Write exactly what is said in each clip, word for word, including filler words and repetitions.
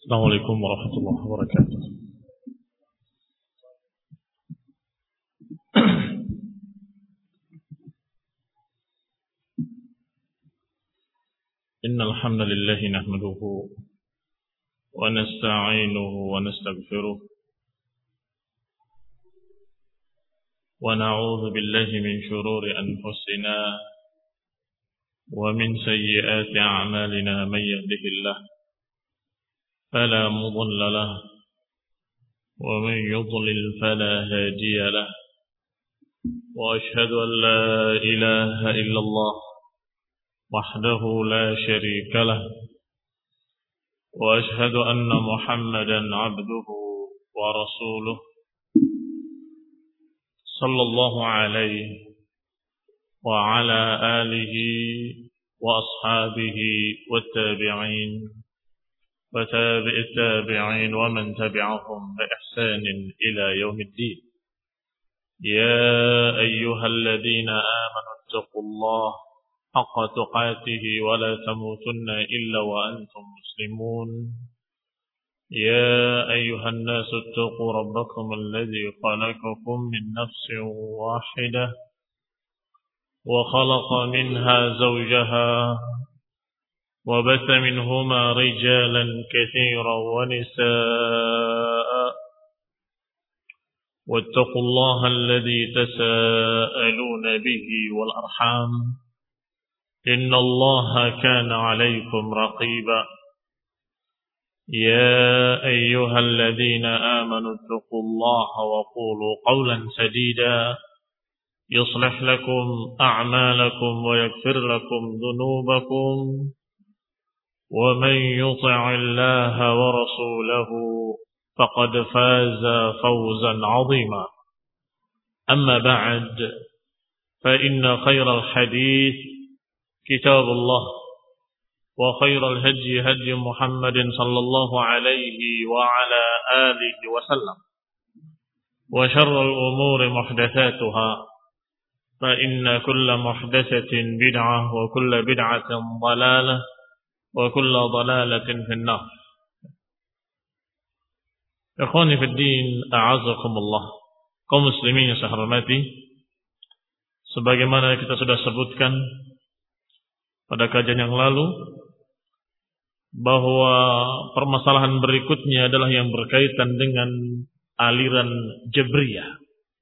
Assalamualaikum warahmatullahi wabarakatuh. Innal hamdalillah nahmaduhu wa nasta'inuhu wa nastaghfiruh wa na'udzu billahi min shururi anfusina wa min sayyiati a'malina may yahdihillahu فلا مضل له ومن يضلل فلا هادي له وأشهد أن لا إله إلا الله وحده لا شريك له وأشهد أن محمدا عبده ورسوله صلى الله عليه وعلى آله وأصحابه والتابعين وتابع التابعين ومن تبعهم بإحسان إلى يوم الدين. يا أيها الذين آمنوا اتقوا الله حق تقاته ولا تموتن إلا وأنتم مسلمون. يا أيها الناس اتقوا ربكم الذي خلقكم من نفس واحدة وخلق منها زوجها وبث منهما رجالا كثيرا ونساء واتقوا الله الذي تساءلون به والأرحام إن الله كان عليكم رقيبا. يا أيها الذين آمنوا اتقوا الله وقولوا قولا سديدا يصلح لكم أعمالكم ويغفر لكم ذنوبكم ومن يطع الله ورسوله فقد فاز فوزا عظيما. أما بعد فإن خير الحديث كتاب الله وخير الهدي هدي محمد صلى الله عليه وعلى آله وسلم وشر الأمور محدثاتها فإن كل محدثة بدعة وكل بدعة ضلالة وكل ضلالة في النار. Ikhwani fi din, a'azakumullah. Kaum muslimin yang saya hormati, sebagaimana kita sudah sebutkan pada kajian yang lalu bahwa permasalahan berikutnya adalah yang berkaitan dengan aliran Jabriyah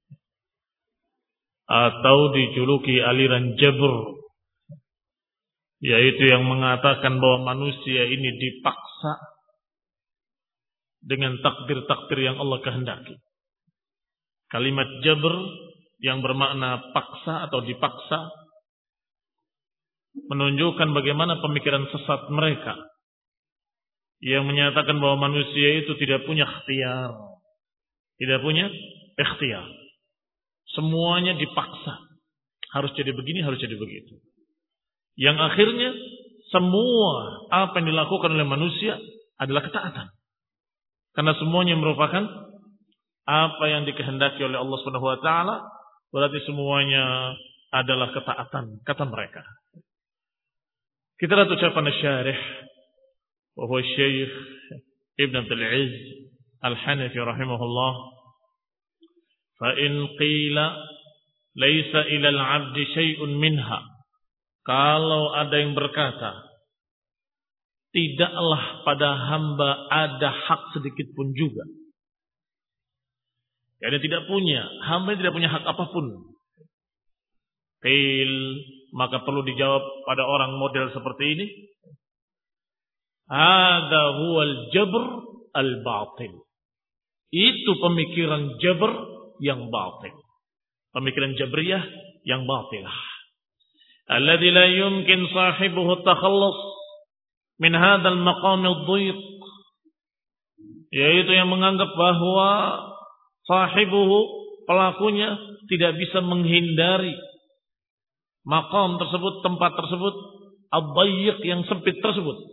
atau dijuluki aliran Jabr, yaitu yang mengatakan bahwa manusia ini dipaksa dengan takdir-takdir yang Allah kehendaki. Kalimat jabr yang bermakna paksa atau dipaksa menunjukkan bagaimana pemikiran sesat mereka yang menyatakan bahwa manusia itu tidak punya ikhtiar, tidak punya ikhtiar. Semuanya dipaksa, harus jadi begini, harus jadi begitu. Yang akhirnya semua apa yang dilakukan oleh manusia adalah ketaatan. Karena semuanya merupakan apa yang dikehendaki oleh Allah Subhanahu wa taala, berarti semuanya adalah ketaatan kata mereka. Kita lihat ucapan syarih wa huwa Syekh Ibn Abdul Aziz Al-Hanafi rahimahullah, fa in qila laisa ila al-'abdi syai'un minha. Kalau ada yang berkata, tidaklah pada hamba ada hak sedikit pun juga. Jadi tidak punya, hamba tidak punya hak apapun. Qil, maka perlu dijawab pada orang model seperti ini. Hadza huwal jabr al-batil. Itu pemikiran jabr yang batil. Pemikiran jabriyah yang batilah. Alladzi la yumkin sahibuhu takhallus min hadzal maqam ad-dhiq, yaitu yang menganggap bahwa sahibuhu, pelakunya, tidak bisa menghindari maqam tersebut, tempat tersebut, ad-dhiq yang sempit tersebut.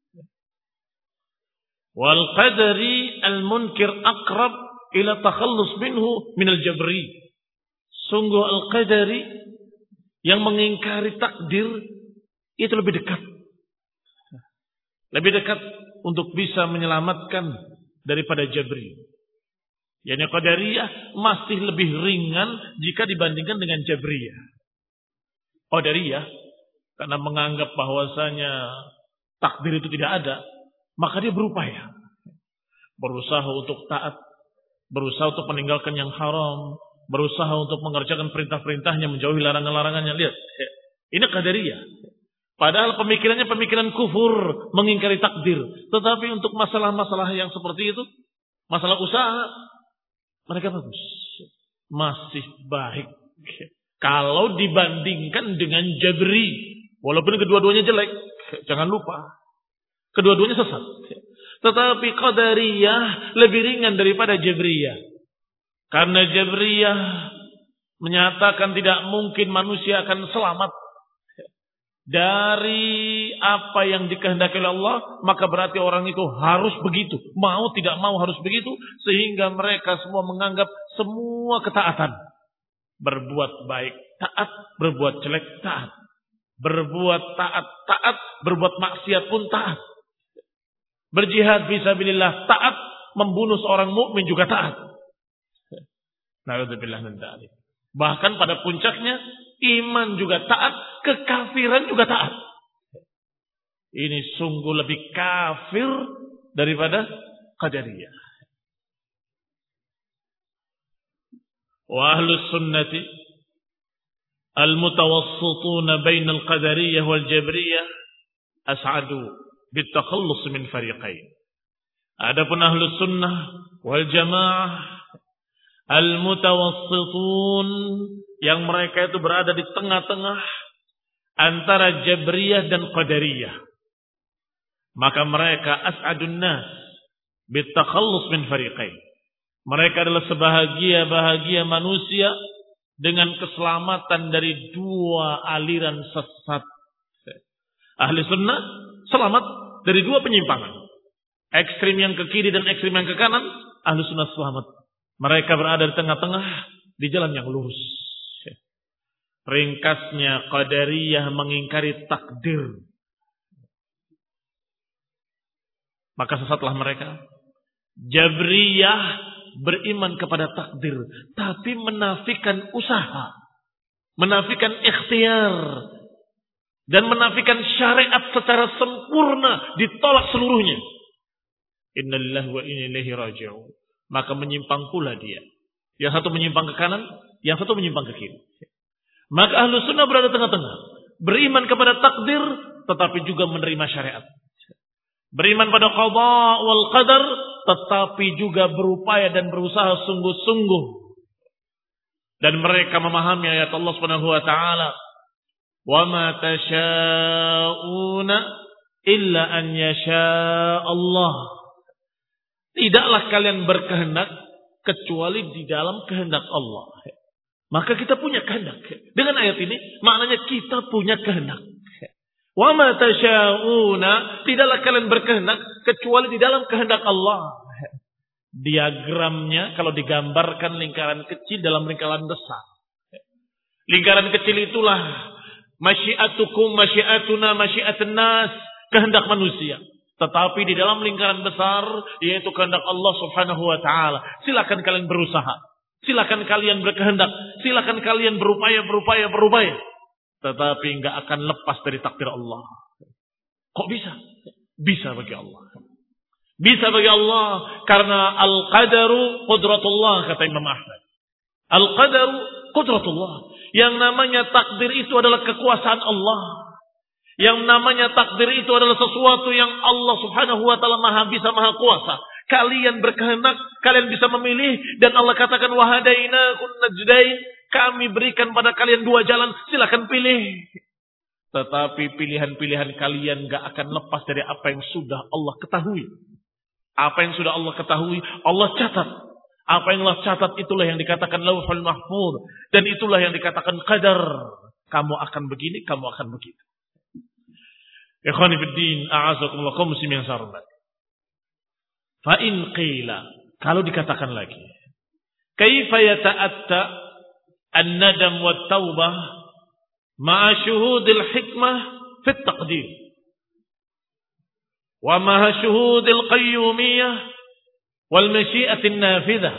Wal qadari al-munkir aqrab ila takhallus minhu min al-jabri. Sungguh al-qadari yang mengingkari takdir itu lebih dekat Lebih dekat untuk bisa menyelamatkan daripada Jabri. Yani Qadariyah masih lebih ringan jika dibandingkan dengan Jabriyah. Qadariyah karena menganggap bahwasanya takdir itu tidak ada, maka dia berupaya. Berusaha untuk taat, berusaha untuk meninggalkan yang haram, berusaha untuk mengerjakan perintah-perintahnya, menjauhi larangan-larangannya. Lihat, ini Qadariyah. Padahal pemikirannya pemikiran kufur, mengingkari takdir. Tetapi untuk masalah-masalah yang seperti itu, masalah usaha, mereka bagus. Masih baik. Kalau dibandingkan dengan Jabri. Walaupun kedua-duanya jelek, jangan lupa. Kedua-duanya sesat. Tetapi Qadariyah lebih ringan daripada Jabriyah. Karena Jabriyah menyatakan tidak mungkin manusia akan selamat dari apa yang dikehendaki oleh Allah, maka berarti orang itu harus begitu. Mau tidak mau harus begitu. Sehingga mereka semua menganggap semua ketaatan. Berbuat baik, taat. Berbuat jelek, taat. Berbuat taat, taat. Berbuat maksiat pun taat. Berjihad fisabilillah, taat. Membunuh seorang mukmin juga taat. Na'udzubillah min dzalik. Bahkan pada puncaknya, iman juga taat, kekafiran juga taat. Ini sungguh lebih kafir daripada Qadariyah. Wa ahlus sunnati al-mutawassituna bain al-Qadariyah wal Jabriyah as'adu bitakhallus min fariqain. Adapun ahlus sunnah wal jamaah al-mutawassitun, yang mereka itu berada di tengah-tengah antara Jabriyah dan Qadariyah, maka mereka as'adun nas bitakhallus min fariqain. Mereka adalah sebahagia-bahagia manusia dengan keselamatan dari dua aliran sesat. Ahli sunnah selamat dari dua penyimpangan. Ekstrim yang ke kiri dan ekstrim yang ke kanan, ahli sunnah selamat. Mereka berada di tengah-tengah di jalan yang lurus. Ringkasnya, Qadariyah mengingkari takdir. Maka sesatlah mereka. Jabriyah beriman kepada takdir, tapi menafikan usaha, menafikan ikhtiar, dan menafikan syariat secara sempurna, ditolak seluruhnya. Innalillahi wa inna ilaihi raji'un. Maka menyimpang pula dia. Yang satu menyimpang ke kanan, yang satu menyimpang ke kiri. Maka ahlu sunnah berada tengah-tengah. Beriman kepada takdir, tetapi juga menerima syariat. Beriman pada qada wal qadar, tetapi juga berupaya dan berusaha sungguh-sungguh. Dan mereka memahami ayat Allah Subhanahu wa taala, "Wa ma tasyauna illa an yasha Allah." Tidaklah kalian berkehendak kecuali di dalam kehendak Allah. Maka kita punya kehendak. Dengan ayat ini maknanya kita punya kehendak. Wa ma tasyauna, tidaklah kalian berkehendak kecuali di dalam kehendak Allah. Diagramnya kalau digambarkan lingkaran kecil dalam lingkaran besar. Lingkaran kecil itulah masyiatukum masyiatuna masyiatun nas, kehendak manusia. Tetapi di dalam lingkaran besar yaitu kehendak Allah Subhanahu wa taala. Silakan kalian berusaha. Silakan kalian berkehendak. Silakan kalian berupaya berupaya berupaya. Tetapi enggak akan lepas dari takdir Allah. Kok bisa? Bisa bagi Allah. Bisa bagi Allah karena al-qadaru qudratullah, kata Imam Ahmad. Al-qadaru qudratullah. Yang namanya takdir itu adalah kekuasaan Allah. Yang namanya takdir itu adalah sesuatu yang Allah Subhanahu wa taala Maha bisa, Maha kuasa. Kalian berkehendak, kalian bisa memilih, dan Allah katakan wahadainakum najdain, kami berikan pada kalian dua jalan, silakan pilih. Tetapi pilihan-pilihan kalian gak akan lepas dari apa yang sudah Allah ketahui. Apa yang sudah Allah ketahui, Allah catat. Apa yang Allah catat itulah yang dikatakan lauhul mahfuz, dan itulah yang dikatakan qadar. Kamu akan begini, kamu akan begitu. Ikhwani fiddin, a'azakumullah, kaum muslimin yang saya hormati. Fa in qila, kalau dikatakan lagi, kaifa yata'atta an-nadam wat taubah ma'a syuhudil hikmah fit taqdir. wa maha syuhudil qayyumiyah wal masyiatin nafidah.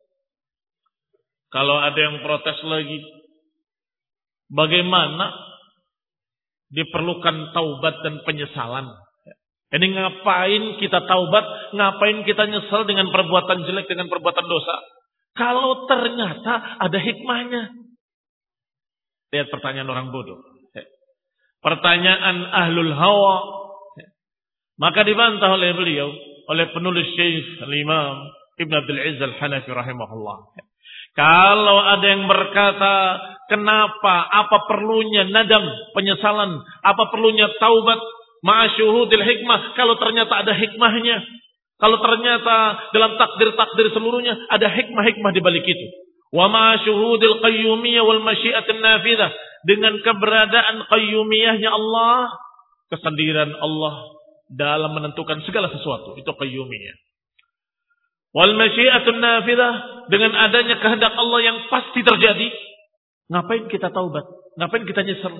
Kalau ada yang protes lagi, bagaimana diperlukan taubat dan penyesalan? Ini ngapain kita taubat, ngapain kita nyesal dengan perbuatan jelek, dengan perbuatan dosa? Kalau ternyata ada hikmahnya. Lihat pertanyaan orang bodoh. Pertanyaan ahlul hawa. Maka dibantah oleh beliau, oleh penulis Syekh Al-Imam Ibn Abdul Aziz Al-Hanafi rahimahullah. Kalau ada yang berkata, kenapa, apa perlunya nadam, penyesalan, apa perlunya taubat, ma'asyuhudil hikmah, kalau ternyata ada hikmahnya. Kalau ternyata dalam takdir-takdir seluruhnya ada hikmah-hikmah di balik itu. Wa ma'asyuhudil qayyumiyah wal masyiatin nafidah. Dengan keberadaan qayyumiyahnya Allah, kesendirian Allah dalam menentukan segala sesuatu. Itu qayyumiyah. Wal masyiatun nafidah, dengan adanya kehendak Allah yang pasti terjadi. Ngapain kita taubat? Ngapain kita nyesal?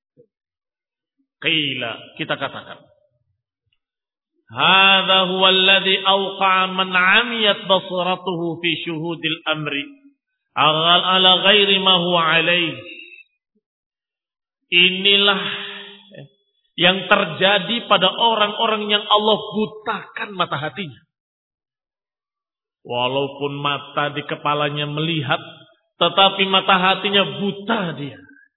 Qila, kita katakan, hadza huwa alladhi awqa'a man 'amiyat basaratuhu fi syuhudil amri aghal ala ghairi ma huwa alaih. Inilah yang terjadi pada orang-orang yang Allah butakan mata hatinya. Walaupun mata di kepalanya melihat, tetapi mata hatinya buta dia.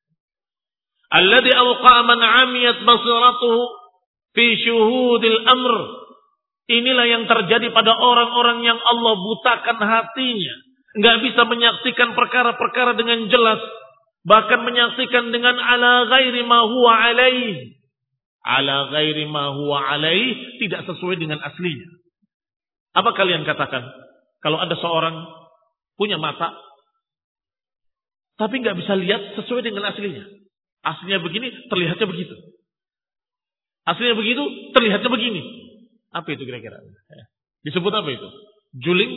Alladhi awqa'a man 'amiyat basaratuhu fi syuhudil amr. Inilah yang terjadi pada orang-orang yang Allah butakan hatinya. Enggak bisa menyaksikan perkara-perkara dengan jelas. Bahkan menyaksikan dengan ala ghairi ma huwa alaih. Ala ghairi ma huwa alaih, tidak sesuai dengan aslinya. Apa kalian katakan? Kalau ada seorang punya mata, tapi enggak bisa lihat sesuai dengan aslinya. Aslinya begini, terlihatnya begitu. Aslinya begitu, terlihatnya begini. Apa itu kira-kira? Disebut apa itu? Juling?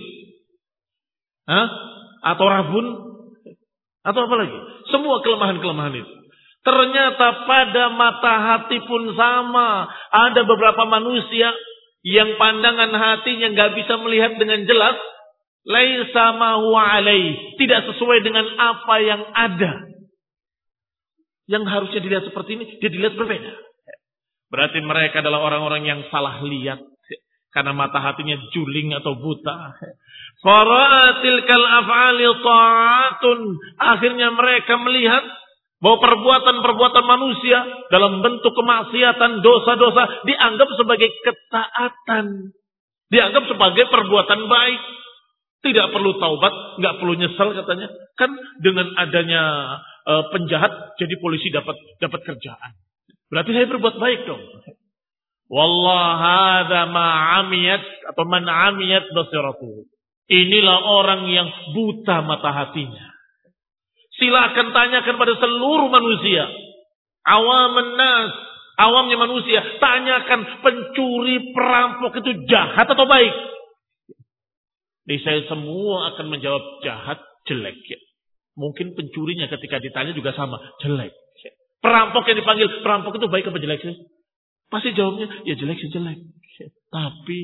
Hah? Atau rabun? Atau apa lagi? Semua kelemahan-kelemahan itu. Ternyata pada mata hati pun sama. Ada beberapa manusia yang pandangan hatinya nggak bisa melihat dengan jelas. Laisa ma huwa alaih. Tidak sesuai dengan apa yang ada. Yang harusnya dilihat seperti ini, dia dilihat berbeda. Berarti mereka adalah orang-orang yang salah lihat. Karena mata hatinya juling atau buta. Fara'atilkal af'ali ta'atun. Akhirnya mereka melihat bahwa perbuatan-perbuatan manusia dalam bentuk kemaksiatan, dosa-dosa dianggap sebagai ketaatan. Dianggap sebagai perbuatan baik. Tidak perlu taubat, nggak perlu nyesal katanya. Kan dengan adanya uh, penjahat, jadi polisi dapat dapat kerjaan. Berarti saya berbuat baik dong. Wallah hadza ma amiyat atau man amiyat basiratuhu. Inilah orang yang buta mata hatinya. Silakan tanyakan pada seluruh manusia. Awamun nas, awamnya manusia, tanyakan pencuri, perampok itu jahat atau baik? Saya semua akan menjawab jahat, jelek. Mungkin pencurinya ketika ditanya juga sama, jelek. Perampok yang dipanggil, perampok itu baik apa jelek sih? Pasti jawabnya, ya jelek sih jelek. Tapi,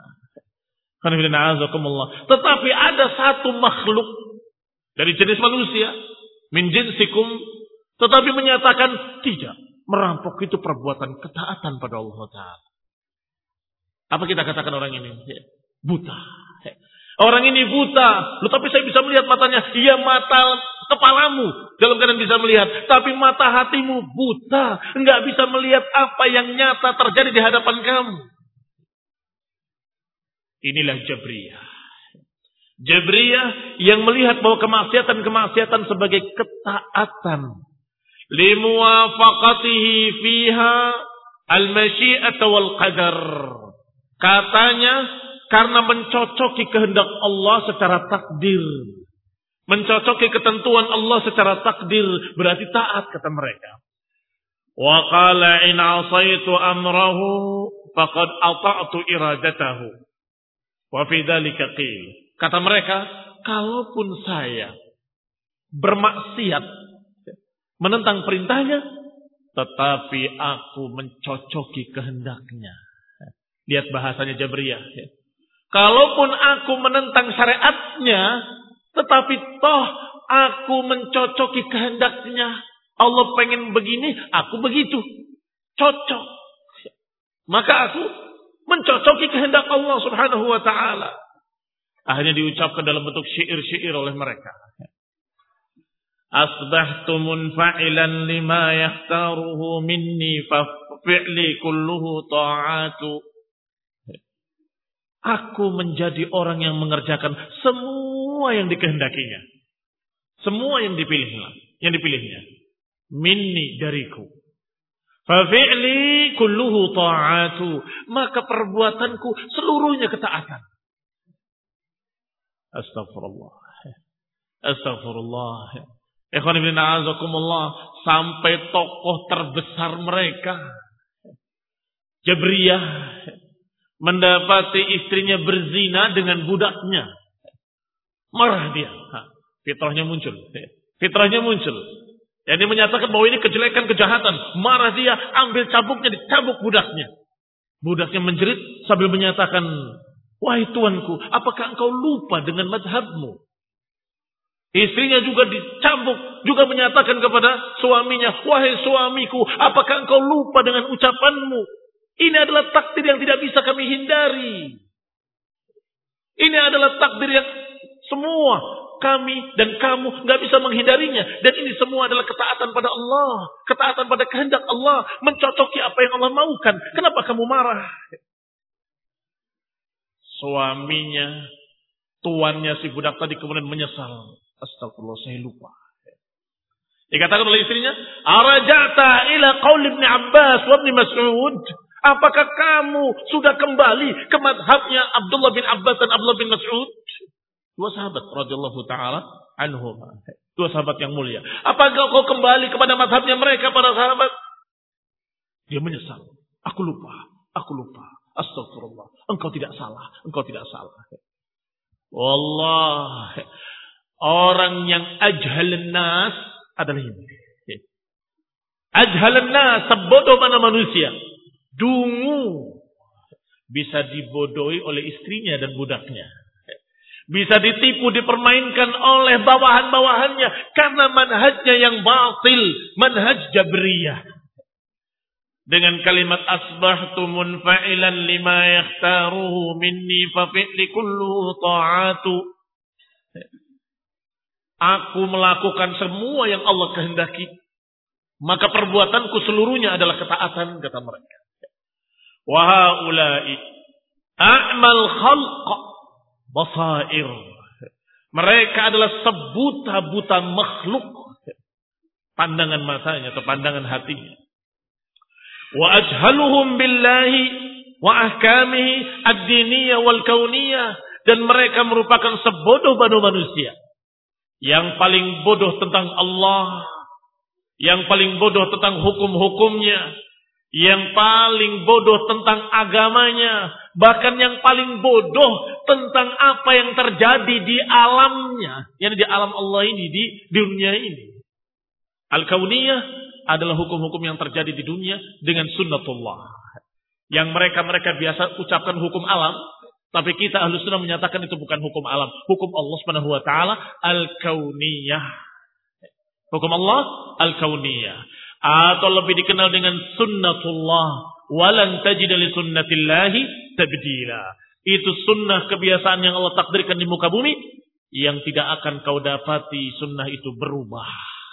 tetapi ada satu makhluk dari jenis manusia, min jinsikum, tetapi menyatakan tidak. Merampok itu perbuatan ketaatan pada Allah Ta'ala. Apa kita katakan orang ini? Buta. Orang ini buta. Loh, tapi saya bisa melihat matanya. Iya, mata kepalamu dalam keadaan bisa melihat. Tapi mata hatimu buta. Enggak bisa melihat apa yang nyata terjadi di hadapan kamu. Inilah Jabriyah. Jabriyah yang melihat bahwa kemaksiatan-kemaksiatan sebagai ketaatan. Limuwafaqatihi fiha al-masyi'ata wal qadar. Katanya, karena mencocoki kehendak Allah secara takdir. Mencocoki ketentuan Allah secara takdir. Berarti taat, kata mereka. Wa qala in asaitu amrahu faqad ata'tu iradatahu. Wa fi dzalika qil. Kata mereka, kalaupun saya bermaksiat menentang perintahnya, tetapi aku mencocoki kehendaknya. Lihat bahasanya Jabriyah. Kalaupun aku menentang syariatnya, tetapi toh aku mencocoki kehendaknya. Allah pengen begini, aku begitu. Cocok. Maka aku mencocoki kehendak Allah subhanahu wa ta'ala. Akhirnya diucapkan dalam bentuk syair-syair oleh mereka. Asbahtu munfa'ilan lima yakhtaruhu minni fa fi'li kulluhu ta'atu. Aku menjadi orang yang mengerjakan semua yang dikehendakinya. Semua yang dipilihnya, yang dipilihnya. Minni, dariku. Fa fi'li kulluhu ta'atu. Maka perbuatanku seluruhnya ketaatan. Astagfirullah. Astagfirullah. Ikhwan ibn a'azakumullah. Sampai tokoh terbesar mereka, Jabriyah, mendapati istrinya berzina dengan budaknya. Marah dia. Fitrahnya muncul. Fitrahnya muncul. Jadi menyatakan bahwa ini kejelekan, kejahatan. Marah dia, ambil cabuknya, dicabuk budaknya. Budaknya menjerit sambil menyatakan, wahai tuanku, apakah engkau lupa dengan madhabmu? Istrinya juga dicambuk, juga menyatakan kepada suaminya, wahai suamiku, apakah engkau lupa dengan ucapanmu? Ini adalah takdir yang tidak bisa kami hindari. Ini adalah takdir yang semua kami dan kamu nggak bisa menghindarinya. Dan ini semua adalah ketaatan pada Allah, ketaatan pada kehendak Allah, mencocoki apa yang Allah maukan. Kenapa kamu marah? Suaminya, tuannya si budak tadi kemudian menyesal. Astagfirullah, saya lupa. Dikatakan oleh istrinya, "Araja'ta ila qaul Ibn Abbas wa Ibn Mas'ud?" Apakah kamu sudah kembali ke madhabnya Abdullah bin Abbas dan Abdullah bin Mas'ud? Dua sahabat radhiyallahu taala anhum. Dua sahabat yang mulia. Apakah kau kembali kepada madhabnya mereka para sahabat? Dia menyesal. Aku lupa, aku lupa. Astagfirullah. Engkau tidak salah, engkau tidak salah. Wallah, orang yang ajhalun nas adalah ini. Ajhalun nas, sebodoh mana manusia. Dungu. Bisa dibodohi oleh istrinya dan budaknya. Bisa ditipu, dipermainkan oleh bawahan-bawahannya. Karena manhajnya yang batil. Manhaj Jabriyah. Dengan kalimat asbahtu munfa'ilan lima yakhtaruhu minni fa fi'li kulluhu ta'atu. Aku melakukan semua yang Allah kehendaki. Maka perbuatanku seluruhnya adalah ketaatan, kata mereka. Wa haula'i a'mal khalq basair. Mereka adalah sebuta-buta makhluk. Pandangan matanya atau pandangan hatinya. Wa ajhaluhum billahi wa ahkamihi ad-diniyah wal kauniyah. Dan mereka merupakan sebodoh-bodoh manusia. Yang paling bodoh tentang Allah. Yang paling bodoh tentang hukum-hukumnya. Yang paling bodoh tentang agamanya. Bahkan yang paling bodoh tentang apa yang terjadi di alamnya. Yang di alam Allah ini, di dunia ini. Al-kauniyah adalah hukum-hukum yang terjadi di dunia dengan sunnatullah. Yang mereka-mereka biasa ucapkan hukum alam. Tapi kita Ahlus Sunnah menyatakan itu bukan hukum alam. Hukum Allah Subhanahu wa taala al-kauniyah. Hukum Allah al-kauniyah. Atau lebih dikenal dengan sunnatullah. Walan tajida li sunnatillahi tabdila. Itu sunnah kebiasaan yang Allah takdirkan di muka bumi. Yang tidak akan kau dapati sunnah itu berubah.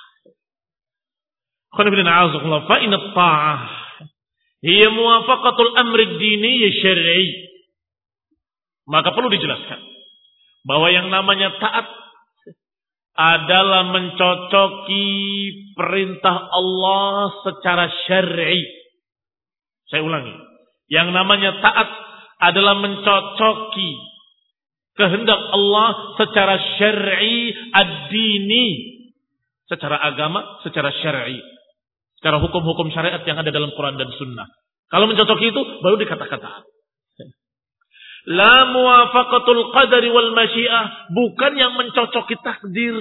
Fa inna ta'ah hiya muwafaqatul amri ad-dini syar'i. Maka perlu dijelaskan bahwa yang namanya taat adalah mencocoki perintah Allah secara syar'i. Saya ulangi. Yang namanya taat adalah mencocoki kehendak Allah secara syar'i ad-dini. Secara agama, secara syar'i. Secara hukum-hukum syariat yang ada dalam Quran dan Sunnah. Kalau mencocoki itu, baru dikatakan taat. La muwafaqatul qadari wal masyiah. Bukan yang mencocoki takdir.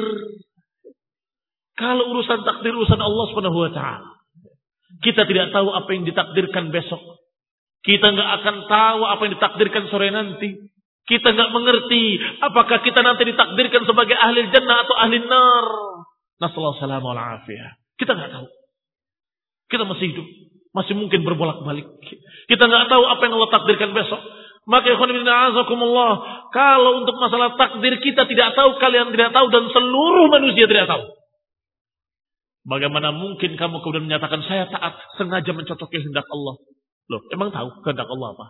Kalau urusan takdir, urusan Allah subhanahu wa ta'ala. Kita tidak tahu apa yang ditakdirkan besok. Kita nggak akan tahu apa yang ditakdirkan sore nanti. Kita nggak mengerti apakah kita nanti ditakdirkan sebagai ahli jannah atau ahli nar. Nasallahu alaihi wasallam. Kita nggak tahu. Kita masih hidup, masih mungkin berbolak-balik. Kita nggak tahu apa yang Allah takdirkan besok. Maka ikhwan fillah azakumullah, kalau untuk masalah takdir kita tidak tahu, kalian tidak tahu, dan seluruh manusia tidak tahu. Bagaimana mungkin kamu kemudian menyatakan saya taat sengaja mencocoki kehendak Allah? Loh, emang tahu kehendak Allah apa?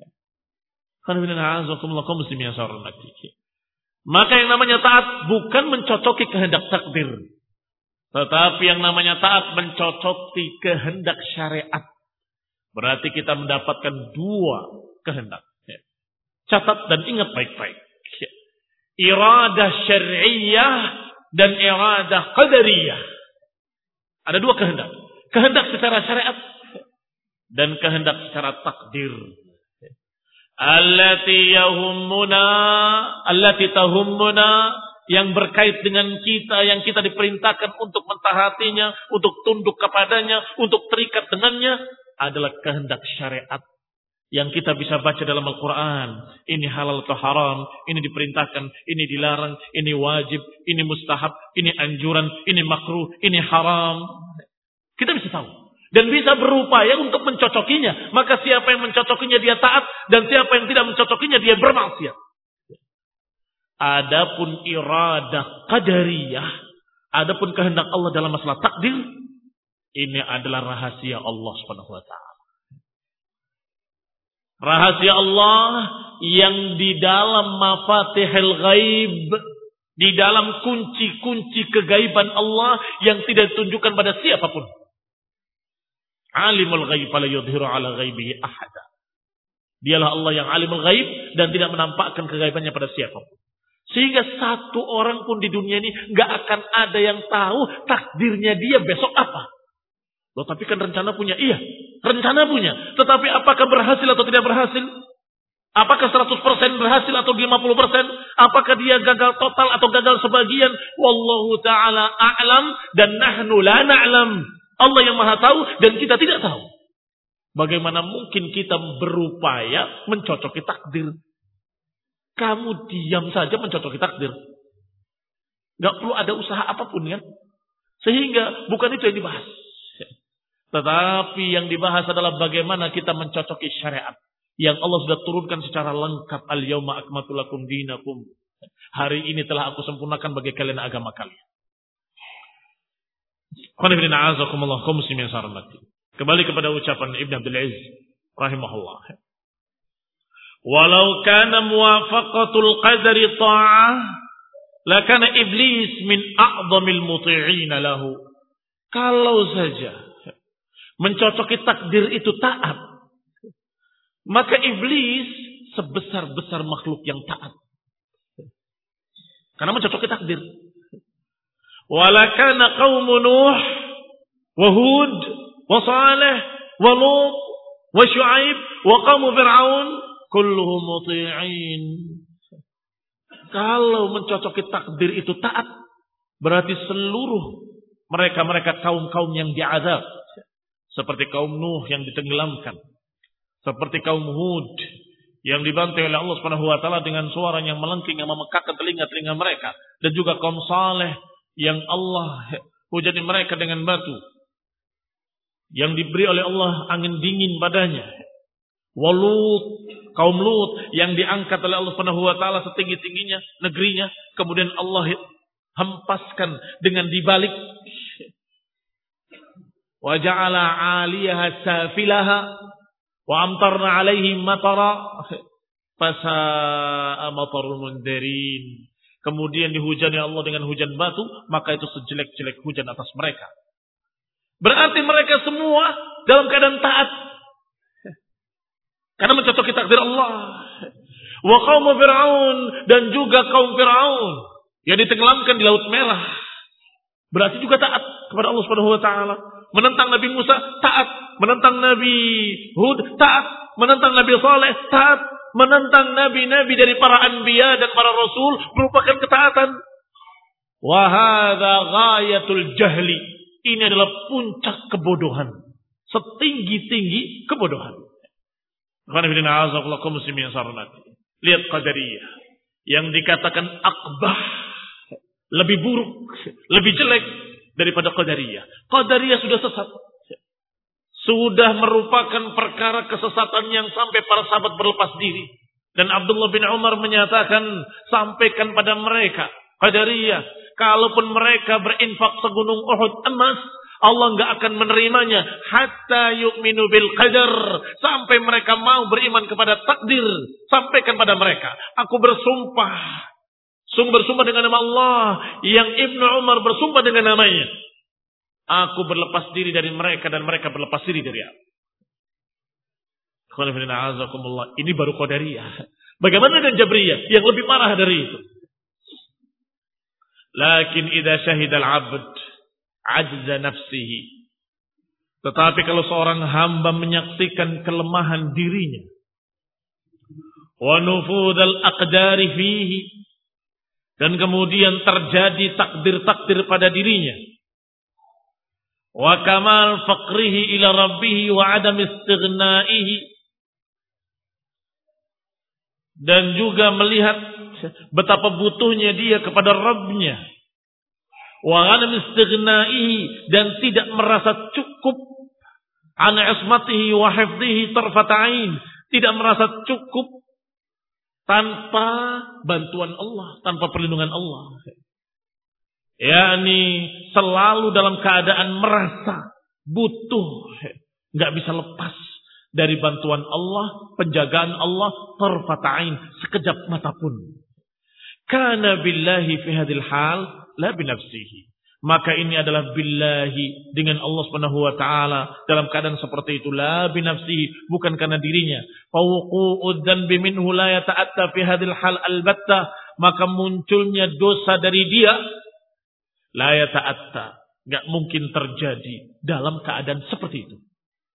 Maka yang namanya taat bukan mencocoki kehendak takdir, tetapi yang namanya taat mencocoki kehendak syariat. Berarti kita mendapatkan dua kehendak. Catat dan ingat baik-baik. Iradah syar'iyah dan iradah qadariyah. Ada dua kehendak. Kehendak secara syariat dan kehendak secara takdir. Allati yahummuna, allati tahummuna, yang berkait dengan kita, yang kita diperintahkan untuk mentaatinya, untuk tunduk kepadanya, untuk terikat dengannya, adalah kehendak syariat yang kita bisa baca dalam Al-Quran. Ini halal atau haram, ini diperintahkan, ini dilarang, ini wajib, ini mustahab, ini anjuran, ini makruh, ini haram. Kita bisa tahu dan bisa berupaya untuk mencocokinya. Maka siapa yang mencocokinya dia taat, dan siapa yang tidak mencocokinya dia bermaksiat. Adapun iradah qadariyah, adapun kehendak Allah dalam masalah takdir, ini adalah rahasia Allah Subhanahu wa taala. Rahasia Allah yang di dalam mafatihil ghaib, di dalam kunci-kunci kegaiban Allah yang tidak ditunjukkan pada siapapun. Alimul ghaib fala yudhiru ala ghaibihi ahada. Dialah Allah yang alimul ghaib dan tidak menampakkan kegaibannya pada siapapun. Sehingga satu orang pun di dunia ini gak akan ada yang tahu takdirnya dia besok apa. Loh, tapi kan rencana punya. Iya, rencana punya. Tetapi apakah berhasil atau tidak berhasil? Apakah seratus persen berhasil atau lima puluh persen? Apakah dia gagal total atau gagal sebagian? Wallahu ta'ala a'lam dan nahnu la na'lam. Allah yang maha tahu dan kita tidak tahu. Bagaimana mungkin kita berupaya mencocoki takdir? Kamu diam saja mencocoki takdir. Gak perlu ada usaha apapun kan? Sehingga bukan itu yang dibahas. Tetapi yang dibahas adalah bagaimana kita mencocoki syariat yang Allah sudah turunkan secara lengkap. Al-yawma akmaltu lakum dinakum. Hari ini telah aku sempurnakan bagi kalian agama kalian. Kembali kepada ucapan Ibn Abdul Aziz rahimahullah. Walau kana muwafaqatul qadari ta'ah, lakana iblis min a'zamil muti'ina lahu. Kalau saja mencocoki takdir itu taat, maka iblis sebesar-besar makhluk yang taat. Karena mencocoki takdir. Walakana qaum Nuh wa Hud wa Saleh wa Lut wa Syuaib wa qaum Fir'aun kulluhum muti'in. Kalau mencocoki takdir itu taat, berarti seluruh mereka-mereka kaum-kaum yang diazab, seperti kaum Nuh yang ditenggelamkan, seperti kaum Hud yang dibantai oleh Allah Subhanahu wa taala dengan suara yang melengking yang memekakkan telinga-telinga mereka, dan juga kaum Saleh yang Allah hujani mereka dengan batu yang diberi oleh Allah angin dingin padanya. Walut, kaum Lut yang diangkat oleh Allah Subhanahu wa taala setinggi-tingginya negerinya, kemudian Allah hempaskan dengan dibalik. Wa ja'ala 'aliyaha safilaha wa amtarna 'alaihim matara fasa'a matarul mundirin. Kemudian dihujani Allah dengan hujan batu, maka itu sejelek-jelek hujan atas mereka. Berarti mereka semua dalam keadaan taat. Karena mencocoki takdir Allah. Wa qaum Fir'aun, dan juga kaum Fir'aun yang ditenggelamkan di Laut Merah. Berarti juga taat kepada Allah Subhanahu wa taala. Menentang Nabi Musa taat, menentang Nabi Hud taat, menentang Nabi Saleh taat, menentang nabi-nabi dari para anbiya dan para rasul merupakan ketaatan. Wa hadza ghayatul jahli. Ini adalah puncak kebodohan. Setinggi-tinggi kebodohan. Lihat Qadariyah yang dikatakan akbah, lebih buruk, lebih jelek daripada Qadariyah. Qadariyah sudah sesat. Sudah merupakan perkara kesesatan yang sampai para sahabat berlepas diri. Dan Abdullah bin Umar menyatakan, sampaikan pada mereka, Qadariyah, kalaupun mereka berinfak segunung Uhud emas, Allah enggak akan menerimanya hatta yu'minu bil qadar, sampai mereka mau beriman kepada takdir. Sampaikan pada mereka, aku bersumpah, sungguh bersumpah dengan nama Allah yang Ibnu Umar bersumpah dengan namanya, aku berlepas diri dari mereka dan mereka berlepas diri dari aku. Ini baru Qadariyah. Bagaimana dengan Jabriyah yang lebih parah dari itu? Lakin idza syahidal 'abd ajza nafsihi. Tetapi kalau seorang hamba menyaksikan kelemahan dirinya, wa nufudal aqdari fihi, dan kemudian terjadi takdir-takdir pada dirinya, wa kamal faqrihi ila rabbih wa adam istighnaihi, dan juga melihat betapa butuhnya dia kepada Rabbnya, wa adam istighnaihi, dan tidak merasa cukup an ismatihi wa hifdhihi tarfata'ain, tidak merasa cukup tanpa bantuan Allah, tanpa perlindungan Allah. yakni selalu dalam keadaan merasa butuh, nggak bisa lepas dari bantuan Allah, penjagaan Allah, tarfata'ain, sekejap mata pun. Kana billahi fi hadhil hal la binafsihi. Maka ini adalah billahi, dengan Allah Subhanahu wa taala dalam keadaan seperti itu, la binafsihi, bukan karena dirinya. Fawqu'ud dzanbi minhu la yata'atta fi hadhil hal albatta, maka munculnya dosa dari dia la yata'atta, enggak mungkin terjadi dalam keadaan seperti itu.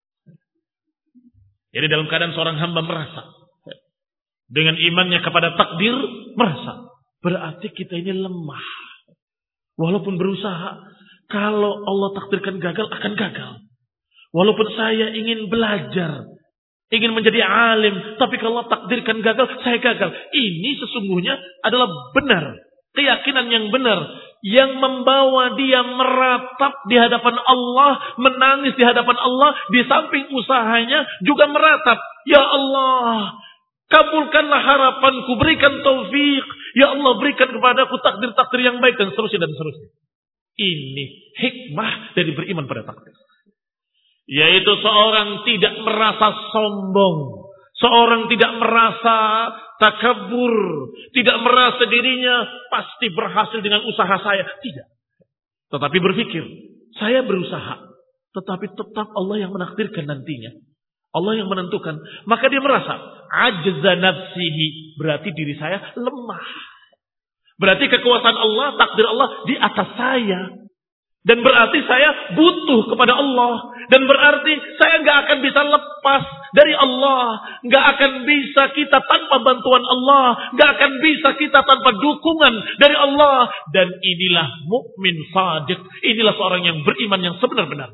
Jadi dalam keadaan seorang hamba merasa dengan imannya kepada takdir, merasa berarti kita ini lemah. Walaupun berusaha, kalau Allah takdirkan gagal, akan gagal. Walaupun saya ingin belajar, ingin menjadi alim, tapi kalau Allah takdirkan gagal, saya gagal. Ini sesungguhnya adalah benar, keyakinan yang benar, yang membawa dia meratap di hadapan Allah, menangis di hadapan Allah, di samping usahanya juga meratap. Ya Allah, kabulkanlah harapanku, berikan taufik. Ya Allah, berikan kepadaku takdir-takdir yang baik, dan seterusnya dan seterusnya. Ini hikmah dari beriman pada takdir. Yaitu seorang tidak merasa sombong, seorang tidak merasa takabur, tidak merasa dirinya pasti berhasil dengan usaha saya. Tidak. Tetapi berpikir, saya berusaha, tetapi tetap Allah yang menakdirkan nantinya. Allah yang menentukan. Maka dia merasa ajza nafsihi, berarti diri saya lemah. Berarti kekuasaan Allah, takdir Allah di atas saya. Dan berarti saya butuh kepada Allah. Dan berarti saya nggak akan bisa lepas dari Allah. Nggak akan bisa kita tanpa bantuan Allah. Nggak akan bisa kita tanpa dukungan dari Allah. Dan inilah mukmin sadiq. Inilah seorang yang beriman yang sebenar-benar.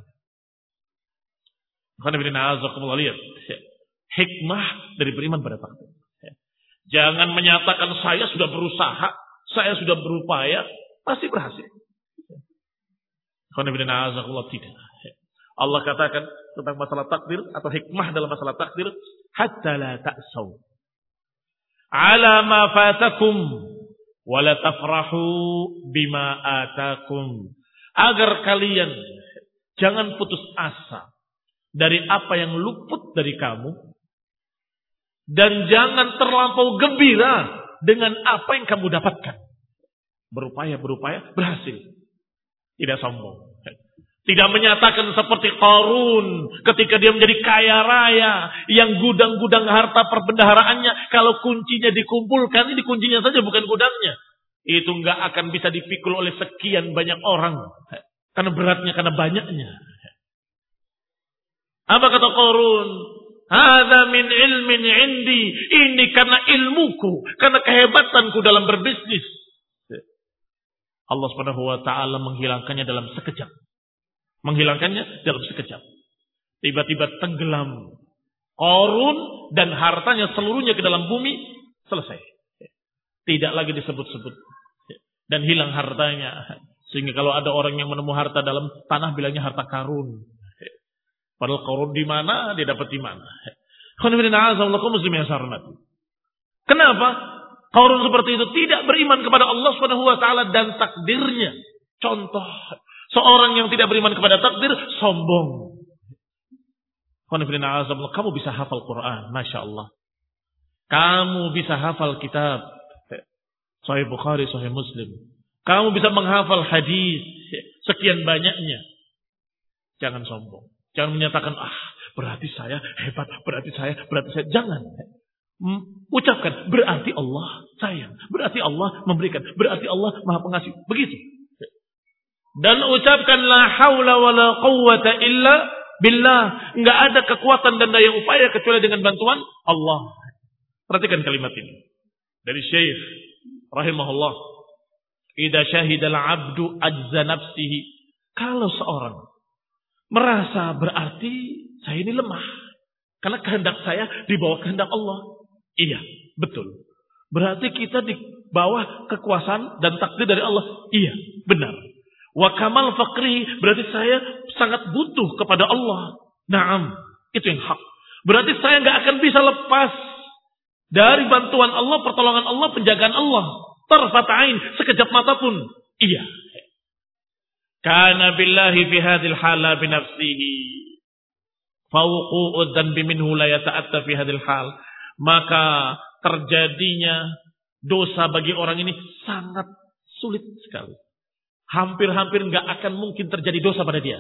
Lihat hikmah dari beriman pada takdir. Jangan menyatakan saya sudah berusaha, saya sudah berupaya, pasti berhasil. Tidak. Allah katakan tentang masalah takdir atau hikmah dalam masalah takdir, hatta la ta'saw ala ma fatakum wa la tafrahu bima atakum, agar kalian jangan putus asa dari apa yang luput dari kamu, dan jangan terlampau gembira dengan apa yang kamu dapatkan. Berupaya-berupaya berhasil, tidak sombong. Tidak menyatakan seperti Qarun ketika dia menjadi kaya raya, yang gudang-gudang harta perbendaharaannya kalau kuncinya dikumpulkan, ini kuncinya saja bukan gudangnya, itu enggak akan bisa dipikul oleh sekian banyak orang, karena beratnya, karena banyaknya. Apa kata Qarun? Hadza min ilmin indi, ini karena ilmuku, karena kehebatanku dalam berbisnis. Allah Subhanahu wa taala menghilangkannya dalam sekejap. Menghilangkannya dalam sekejap. Tiba-tiba tenggelam Qarun dan hartanya seluruhnya ke dalam bumi, selesai. Tidak lagi disebut-sebut. Dan hilang hartanya. Sehingga kalau ada orang yang menemu harta dalam tanah, bilangnya harta karun. Padahal Qarun di mana, dia dapat di mana. Kenapa? Qarun seperti itu tidak beriman kepada Allah Subhanahu wa taala dan takdirnya. Contoh, seorang yang tidak beriman kepada takdir sombong. Kamu bisa hafal Quran, Masya Allah. Kamu bisa hafal kitab Sahih Bukhari, Sahih Muslim. Kamu bisa menghafal hadis sekian banyaknya. Jangan sombong. Jangan menyatakan, ah berarti saya hebat, berarti saya, berarti saya. Jangan. Hmm, ucapkan, berarti Allah sayang. Berarti Allah memberikan. Berarti Allah maha pengasih. Begitu. Dan ucapkan, la hawla wa la quwwata illa billah, enggak ada kekuatan dan daya upaya kecuali dengan bantuan Allah. Perhatikan kalimat ini dari Syekh rahimahullah. Idza syahida al-'abdu ajza nafsihi. Kalau seorang merasa berarti saya ini lemah karena kehendak saya di bawah kehendak Allah. Iya, betul. Berarti kita di bawah kekuasaan dan takdir dari Allah. Iya, benar. Wa kamal faqri, berarti saya sangat butuh kepada Allah. Naam, itu yang hak. Berarti saya nggak akan bisa lepas dari bantuan Allah, pertolongan Allah, penjagaan Allah. Tarfat ain, sekejap mata pun. Iya. Kana billahi fi hadhil hala bi nafsihi. Fawqu'ud dzanbi minhu la yata'atta fi hadhil hal. Maka terjadinya dosa bagi orang ini sangat sulit sekali. Hampir-hampir nggak akan mungkin terjadi dosa pada dia.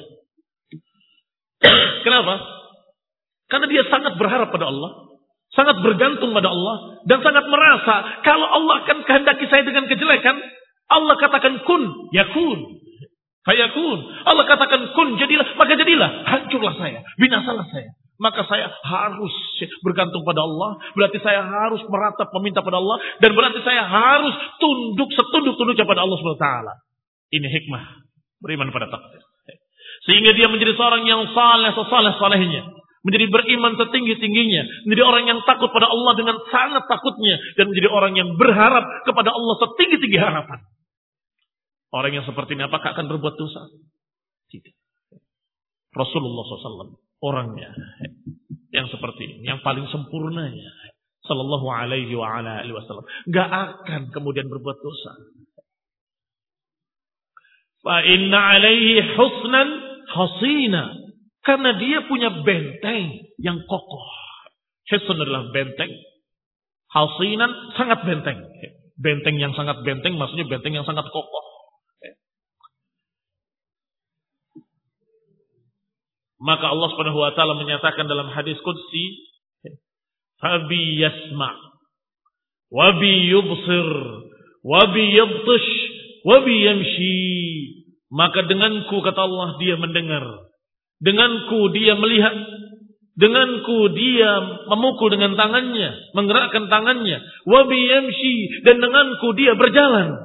Kenapa? Karena dia sangat berharap pada Allah, sangat bergantung pada Allah, dan sangat merasa kalau Allah akan kehendaki saya dengan kejelekan, Allah katakan kun, yakun, fayakun. Allah katakan kun, jadilah, maka jadilah. Hancurlah saya, binasalah saya. Maka saya harus bergantung pada Allah. Berarti saya harus meratap meminta pada Allah, dan berarti saya harus tunduk setunduk-tunduknya pada Allah subhanahu wa taala. Ini hikmah beriman pada takdir. Sehingga dia menjadi seorang yang saleh sesaleh-salehnya, menjadi beriman setinggi-tingginya, menjadi orang yang takut pada Allah dengan sangat takutnya, dan menjadi orang yang berharap kepada Allah setinggi-tinggi harapan. Orang yang seperti ini apakah akan berbuat dosa? Tidak. Rasulullah shallallahu alaihi wasallam orangnya yang seperti ini, yang paling sempurnanya, sallallahu alaihi wa ala alihi wasallam, enggak akan kemudian berbuat dosa. Fa inna alaihi husnan hasina, karena dia punya benteng yang kokoh. Hisn adalah benteng, hasinan sangat benteng. Benteng yang sangat benteng maksudnya benteng yang sangat kokoh. Maka Allah Subhanahu wa taala menyatakan dalam hadis qudsi, "Fabi yasma' wa bi yubsir wa bi yabtish wa bi yamshi." Maka denganku, kata Allah, dia mendengar. Denganku dia melihat. Denganku dia memukul dengan tangannya, menggerakkan tangannya. Wa bi yamshi, dan denganku dia berjalan.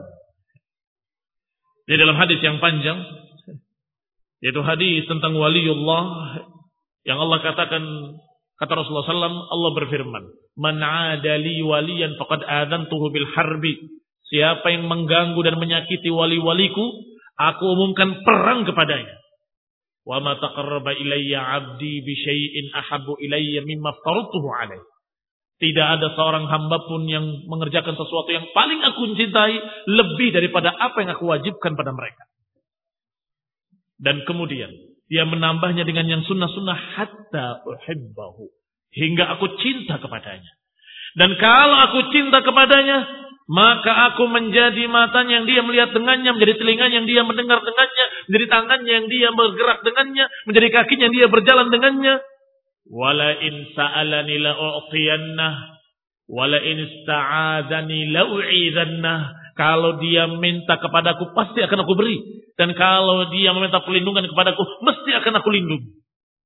Di dalam hadis yang panjang, yaitu hadis tentang waliullah, yang Allah katakan, kata Rasulullah sallallahu alaihi wasallam, Allah berfirman, "Man 'adali waliyan faqad adantuhu bil harbi." Siapa yang mengganggu dan menyakiti wali-waliku, aku umumkan perang kepadanya. Wa ma taqarraba ilayya 'abdi bi syai'in ahabbu ilayya mimma aftaratuhu 'alaihi. Tidak ada seorang hamba pun yang mengerjakan sesuatu yang paling aku cintai lebih daripada apa yang aku wajibkan pada mereka. Dan kemudian dia menambahnya dengan yang sunnah-sunnah, hatta uhibbahu, hingga aku cinta kepadanya. Dan kalau aku cinta kepadanya, maka aku menjadi matanya yang dia melihat dengannya, menjadi telinganya yang dia mendengar dengannya, menjadi tangannya yang dia bergerak dengannya, menjadi kakinya yang dia berjalan dengannya. Wala in sa'alani la'u'tiyannah, wala in ista'adani la'u'idhannah. Kalau dia minta kepadaku, pasti akan aku beri. Dan kalau dia meminta perlindungan kepadaku, mesti akan aku lindungi.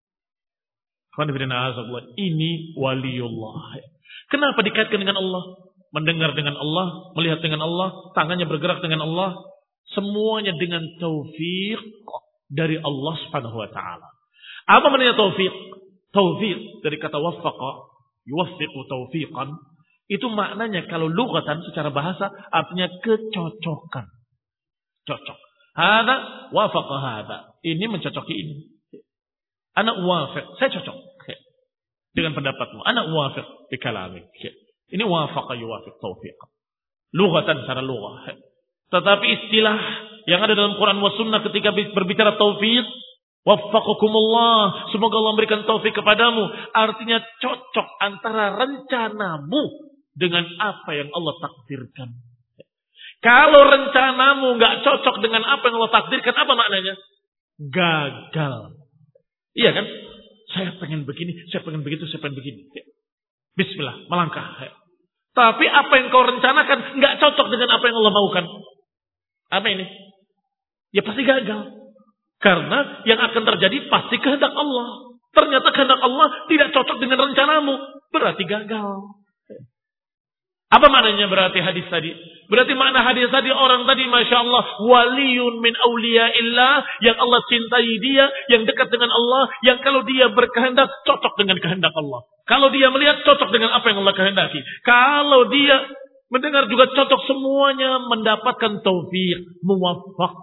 Ini waliullah. Kenapa dikaitkan dengan Allah? Mendengar dengan Allah, melihat dengan Allah, tangannya bergerak dengan Allah. Semuanya dengan taufik dari Allah subhanahu wa ta'ala. Apa maknanya taufik? Taufiq dari kata waffaqa, yuwaffiqu taufiqan. Itu maknanya kalau lughatan secara bahasa artinya kecocokan. Cocok. Hada wafaqa hada. Ini mencocoki ini. Ana wafiq, saya cocok dengan pendapatmu. Ana wafiq bi kalamik. Ini wafaqa yuwafiq taufiq. Lughatan secara lughah. Tetapi istilah yang ada dalam Quran wa sunnah ketika berbicara taufiq, waffaqakumullah, semoga Allah memberikan taufik kepadamu, artinya cocok antara rencanamu dengan apa yang Allah takdirkan. Kalau rencanamu nggak cocok dengan apa yang Allah takdirkan, apa maknanya? Gagal. Iya kan? Saya pengen begini, saya pengen begitu, saya pengen begini. Bismillah, melangkah. Tapi apa yang kau rencanakan nggak cocok dengan apa yang Allah maukan. Apa ini? Ya pasti gagal. Karena yang akan terjadi pasti kehendak Allah. Ternyata kehendak Allah tidak cocok dengan rencanamu. Berarti gagal. Apa maknanya berarti hadis tadi? Berarti makna hadis tadi orang tadi Masya Allah waliyun min awliyaillah, yang Allah cintai dia, yang dekat dengan Allah, yang kalau dia berkehendak cocok dengan kehendak Allah. Kalau dia melihat cocok dengan apa yang Allah kehendaki. Kalau dia mendengar juga cocok, semuanya mendapatkan taufik, muwaffaq.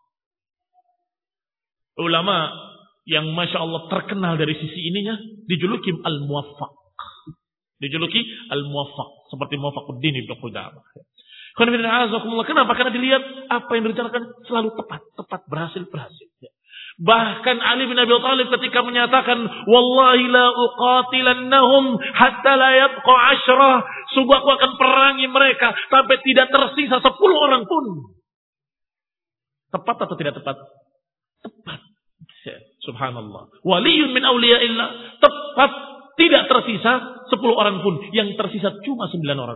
Ulama yang Masya Allah terkenal dari sisi ininya dijuluki al-muwaffaq. Dijuluki al-muwaffaq. Seperti Muwaffaquddin Ibnu Qudamah. Kenapa? Karena dilihat apa yang direncanakan selalu tepat. Tepat, berhasil, berhasil. Bahkan Ali bin Abi Thalib ketika menyatakan, Wallahi la uqatilannahum hatta la yabqa ashrah. Sungguh aku akan perangi mereka sampai tidak tersisa sepuluh orang pun. Tepat atau tidak tepat? Tepat. Subhanallah. Waliyun min awliyaillah. Tepat. Tidak tersisa sepuluh orang pun. Yang tersisa cuma sembilan orang.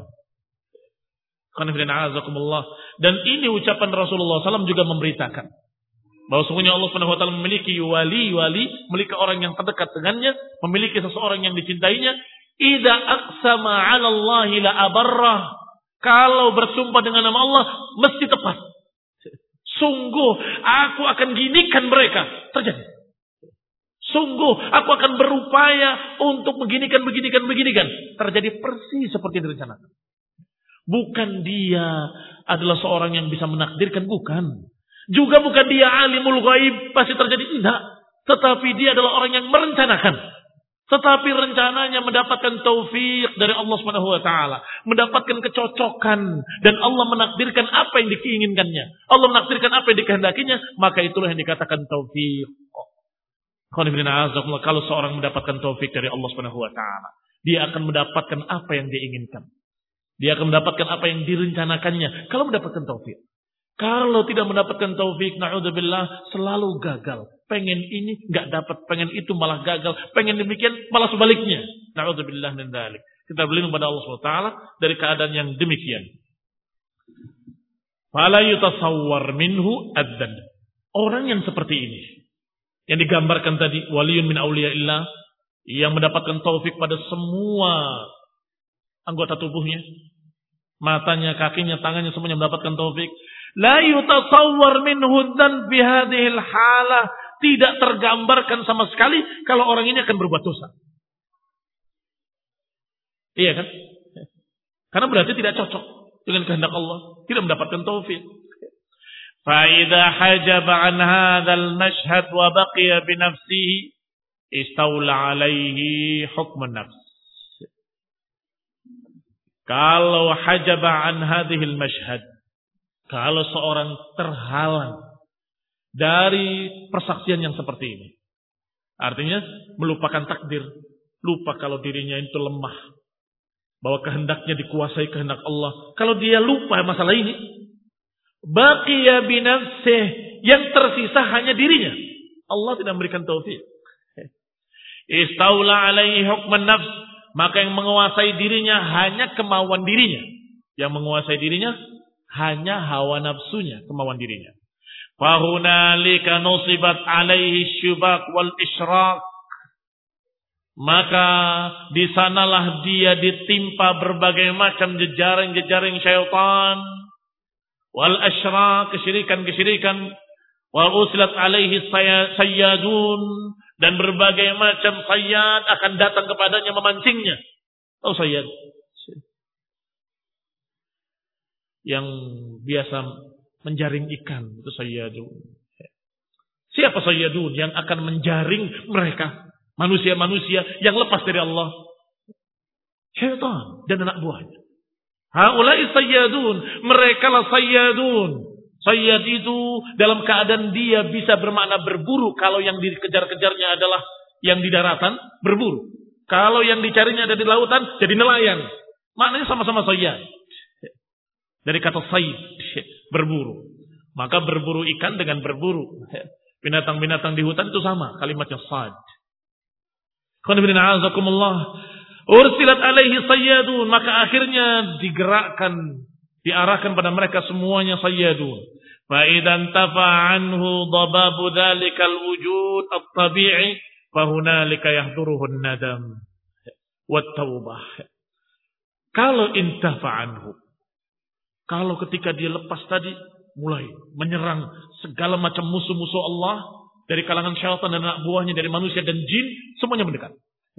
Dan ini ucapan Rasulullah shallallahu alaihi wasallam juga memberitakan bahwa sungguhnya Allah subhanahu wa taala memiliki wali-wali, memiliki orang yang terdekat dengannya, memiliki seseorang yang dicintainya. Idza aqsama 'ala Allahi la abarrah. Kalau bersumpah dengan nama Allah mesti tepat. Sungguh aku akan ginikan mereka. Terjadi. Sungguh aku akan berupaya untuk beginikan, beginikan, beginikan. Terjadi persis seperti direncanakan. Bukan dia adalah seorang yang bisa menakdirkan, bukan. Juga bukan dia alimul ghaib, pasti terjadi, tidak. Tetapi dia adalah orang yang merencanakan. Tetapi rencananya mendapatkan taufik dari Allah Subhanahu wa taala, mendapatkan kecocokan, dan Allah menakdirkan apa yang diinginkannya. Allah menakdirkan apa yang dikehendakinya, maka itulah yang dikatakan taufik. Kalau seorang mendapatkan taufik dari Allah Subhanahu wa taala, dia akan mendapatkan apa yang dia inginkan. Dia akan mendapatkan apa yang direncanakannya kalau mendapatkan taufik. Kalau tidak mendapatkan taufik, na'udzubillah, selalu gagal. Pengen ini enggak dapat, pengen itu malah gagal, pengen demikian malah sebaliknya. Na'udzubillah min dzalik. Kita berlindung pada Allah Subhanahu wa taala dari keadaan yang demikian. Fala yutasawwar minhu addan. Orang yang seperti ini, yang digambarkan tadi, waliyun min awliyaillah, yang mendapatkan taufik pada semua anggota tubuhnya, matanya, kakinya, tangannya, semuanya mendapatkan taufik. La yutasawwar minhu dzan fi hadhil halah. Tidak tergambarkan sama sekali kalau orang ini akan berbuat dosa. Iya kan? Karena berarti tidak cocok dengan kehendak Allah, tidak mendapatkan taufik. فَإِذَا حَجَبَ عَنْ هَذَا الْمَشْهَدْ وَبَقِيَ بِنَفْسِهِ اسْتَوْلَى عَلَيْهِ حُكْمُ النَّفْسِ. Kalau hajaba an hadhil mashhad, kalau seorang terhalang dari persaksian yang seperti ini, artinya melupakan takdir, lupa kalau dirinya itu lemah, bahwa kehendaknya dikuasai kehendak Allah. Kalau dia lupa masalah ini, baqiya binafsih, yang tersisa hanya dirinya. Allah tidak memberikan taufik. Istaula alaihi hukman nafs, maka yang menguasai dirinya hanya kemauan dirinya. Yang menguasai dirinya hanya hawa nafsunya, kemauan dirinya. Fahunalika nusibat alaihi syubak wal isyraq. Maka di sanalah dia ditimpa berbagai macam jejaring-jejaring syaitan. Wal asyra, kesyirikan-kesyirikan. Wa usilat alaihi sayyadun, Dan berbagai macam sayyad akan datang kepadanya memancingnya. Oh sayyad. Yang biasa menjaring ikan. Itu sayyadun. Siapa sayyadun yang akan menjaring mereka? Manusia-manusia yang lepas dari Allah. Syaitan dan anak buahnya. Haulai sayyadun. Mereka lah sayyadun. Sayyad itu dalam keadaan dia bisa bermakna berburu. Kalau yang dikejar-kejarnya adalah yang di daratan, berburu. Kalau yang dicarinya ada di lautan, jadi nelayan. Maknanya sama-sama sayyad. Dari kata sayyid, berburu. Maka berburu ikan dengan berburu. Binatang-binatang di hutan itu sama. Kalimatnya sad. Ursilat alaihi sayyadun. Maka akhirnya digerakkan, diarahkan pada mereka semuanya sayyadun. Fa'idan tafa'anhu dababu dhalikal wujud at-tabi'i fahunalika yahduruhun nadam wat-taubah. Kalau intafa'anhu, kalau ketika dia lepas tadi mulai menyerang segala macam musuh-musuh Allah dari kalangan syaitan dan anak buahnya, dari manusia dan jin, semuanya mendekat.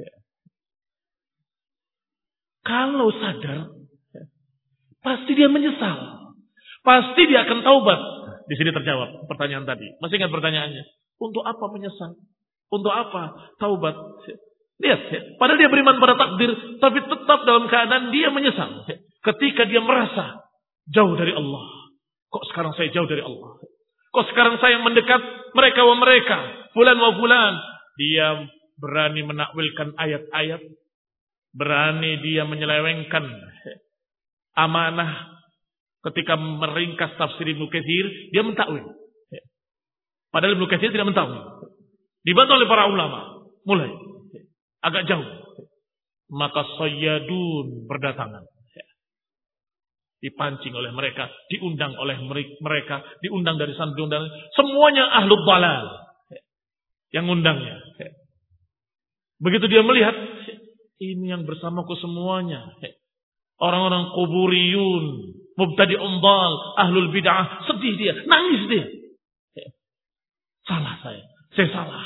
Kalau sadar, pasti dia menyesal. Pasti dia akan taubat. Di sini terjawab pertanyaan tadi. Masih ingat pertanyaannya? Untuk apa menyesal? Untuk apa taubat? Lihat, padahal dia beriman pada takdir, tapi tetap dalam keadaan dia menyesal. Ketika dia merasa jauh dari Allah. Kok sekarang saya jauh dari Allah? Kok sekarang saya mendekat mereka wa mereka, fulan wa fulan? Dia berani menakwilkan ayat-ayat. Berani dia menyelewengkan amanah. Ketika meringkas tafsir Ibnu Katsir, dia mentakwil. Padahal Ibnu Katsir tidak mentakwil. Dibantu oleh para ulama. Mulai agak jauh. Maka sayyadun berdatangan. Dipancing oleh mereka, diundang oleh mereka, diundang dari sana, diundang. Semuanya ahlul dalal yang undangnya. Begitu dia melihat, ini yang bersamaku semuanya. Orang-orang kuburiyun, mubtadi'un dal, ahlul bid'ah, sedih dia, nangis dia. Salah saya, saya salah.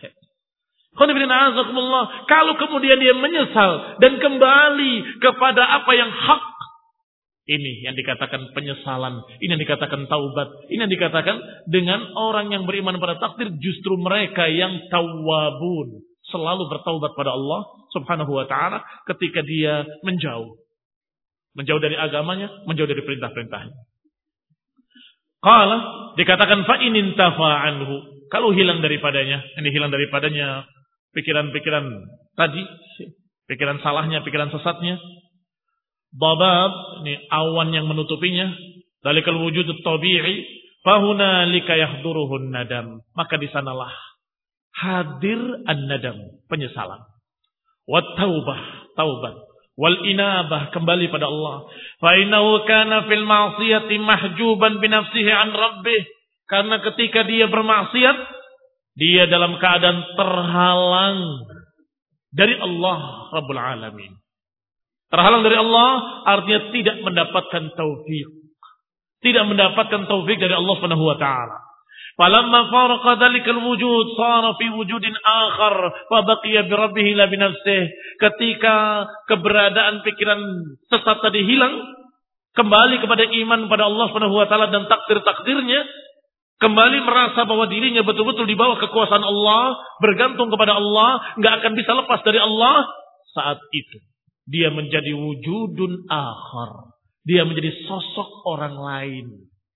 Kalau kemudian dia menyesal dan kembali kepada apa yang hak, ini yang dikatakan penyesalan, ini yang dikatakan taubat, ini yang dikatakan dengan orang yang beriman pada takdir, justru mereka yang tawwabun, selalu bertaubat pada Allah Subhanahu wa taala ketika dia menjauh. Menjauh dari agamanya, menjauh dari perintah-perintahnya. Qala, dikatakan fa in intafa anhu, kalau hilang daripadanya, ini hilang daripadanya pikiran-pikiran tadi, pikiran salahnya, pikiran sesatnya, babab, ini awan yang menutupinya, dalikal wujud at-tabi'i, fa hunalika yahduruhun nadam, maka di sanalah hadir an-nadam, penyesalan. Wat taubah, taubat. Wal inabah, kembali pada Allah. Fa innahu kana fil ma'siyati mahjuban bi nafsihi an rabbih. Karena ketika dia bermaksiat, dia dalam keadaan terhalang dari Allah Rabbul Alamin. Terhalang dari Allah artinya tidak mendapatkan taufik. Tidak mendapatkan taufik dari Allah Subhanahu wa taala. Falamma faraqa dzalikal wujud sara fi wujudin akhar fa baqiya bi rabbih la bi nafsihi. Ketika keberadaan pikiran sesat tadi hilang, kembali kepada iman pada Allah Subhanahu wa taala dan takdir-takdirnya, kembali merasa bahwa dirinya betul-betul di bawah kekuasaan Allah, bergantung kepada Allah, enggak akan bisa lepas dari Allah. Saat itu dia menjadi wujudun akhar. Dia menjadi sosok orang lain.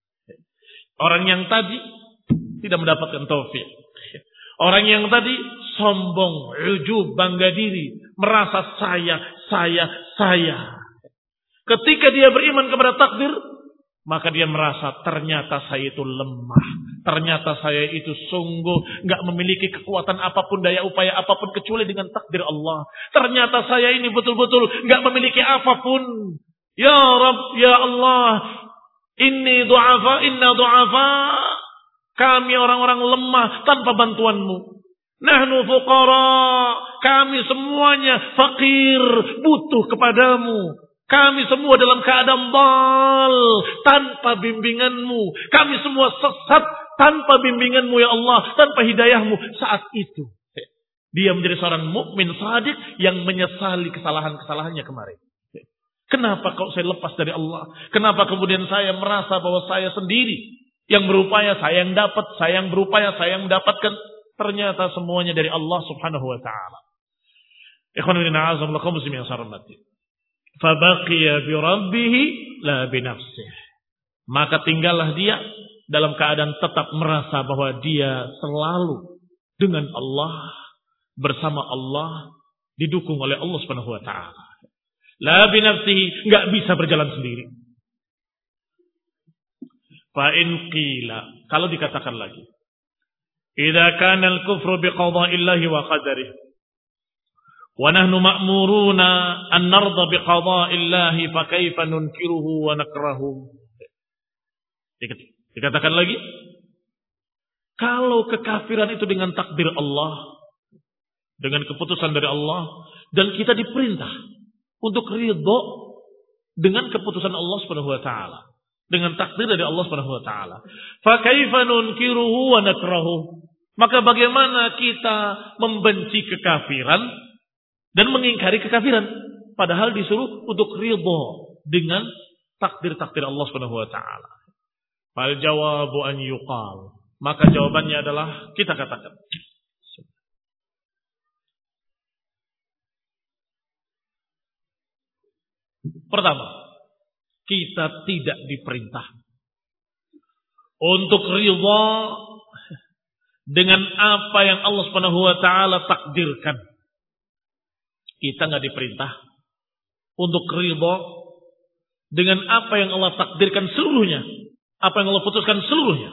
Orang yang tadi tidak mendapatkan taufik. Orang yang tadi sombong, ujub, bangga diri, merasa saya, saya, saya. Ketika dia beriman kepada takdir, maka dia merasa ternyata saya itu lemah. Ternyata saya itu sungguh nggak memiliki kekuatan apapun, daya upaya apapun kecuali dengan takdir Allah. Ternyata saya ini betul-betul nggak memiliki apapun. Ya Rabb, ya Allah, inni du'afa, inna du'afa. Kami orang-orang lemah tanpa bantuanmu. Nahnu fuqara. Kami semuanya fakir, butuh kepadamu. Kami semua dalam keadaan dal, tanpa bimbinganmu. Kami semua sesat tanpa bimbinganmu ya Allah, tanpa hidayahmu. Saat itu Dia menjadi seorang mukmin shadiq yang menyesali kesalahan-kesalahannya kemarin. Kenapa kalau saya lepas dari Allah? Kenapa kemudian saya merasa bahwa saya sendiri yang berupaya, saya yang dapat, saya yang berupaya, saya yang mendapatkan? Ternyata semuanya dari Allah Subhanahu wa taala. Ikhwan fillah, a'azakumullah muslimin sarmati. Fabaqiya bi rabbih la bi nafsihi. Maka tinggallah dia dalam keadaan tetap merasa bahwa dia selalu dengan Allah, bersama Allah, didukung oleh Allah Subhanahu wa taala. La bi nafsihi, enggak bisa berjalan sendiri. Fa in qila, kalau dikatakan lagi, idza kana al-kufru bi qada'illahi wa qadarihi wa nahnu ma'muruna an narda bi qada'illahi fa kaifa nunkiruhu wa nakrahu. Dikatakan lagi, kalau kekafiran itu dengan takdir Allah, dengan keputusan dari Allah, dan kita diperintah untuk ridho dengan keputusan Allah Subhanahu wa taala, dengan takdir dari Allah Subhanahu wa taala. Fa kaifa nunkiruhu wa nakrahu? Maka bagaimana kita membenci kekafiran dan mengingkari kekafiran, padahal disuruh untuk ridho dengan takdir-takdir Allah Subhanahu wa taala. Fal jawabu an yuqal. Maka jawabannya adalah kita katakan. Pertama, kita tidak diperintah untuk ridha dengan apa yang Allah Subhanahu wa taala takdirkan. Kita enggak diperintah untuk ridha dengan apa yang Allah takdirkan seluruhnya, apa yang Allah putuskan seluruhnya.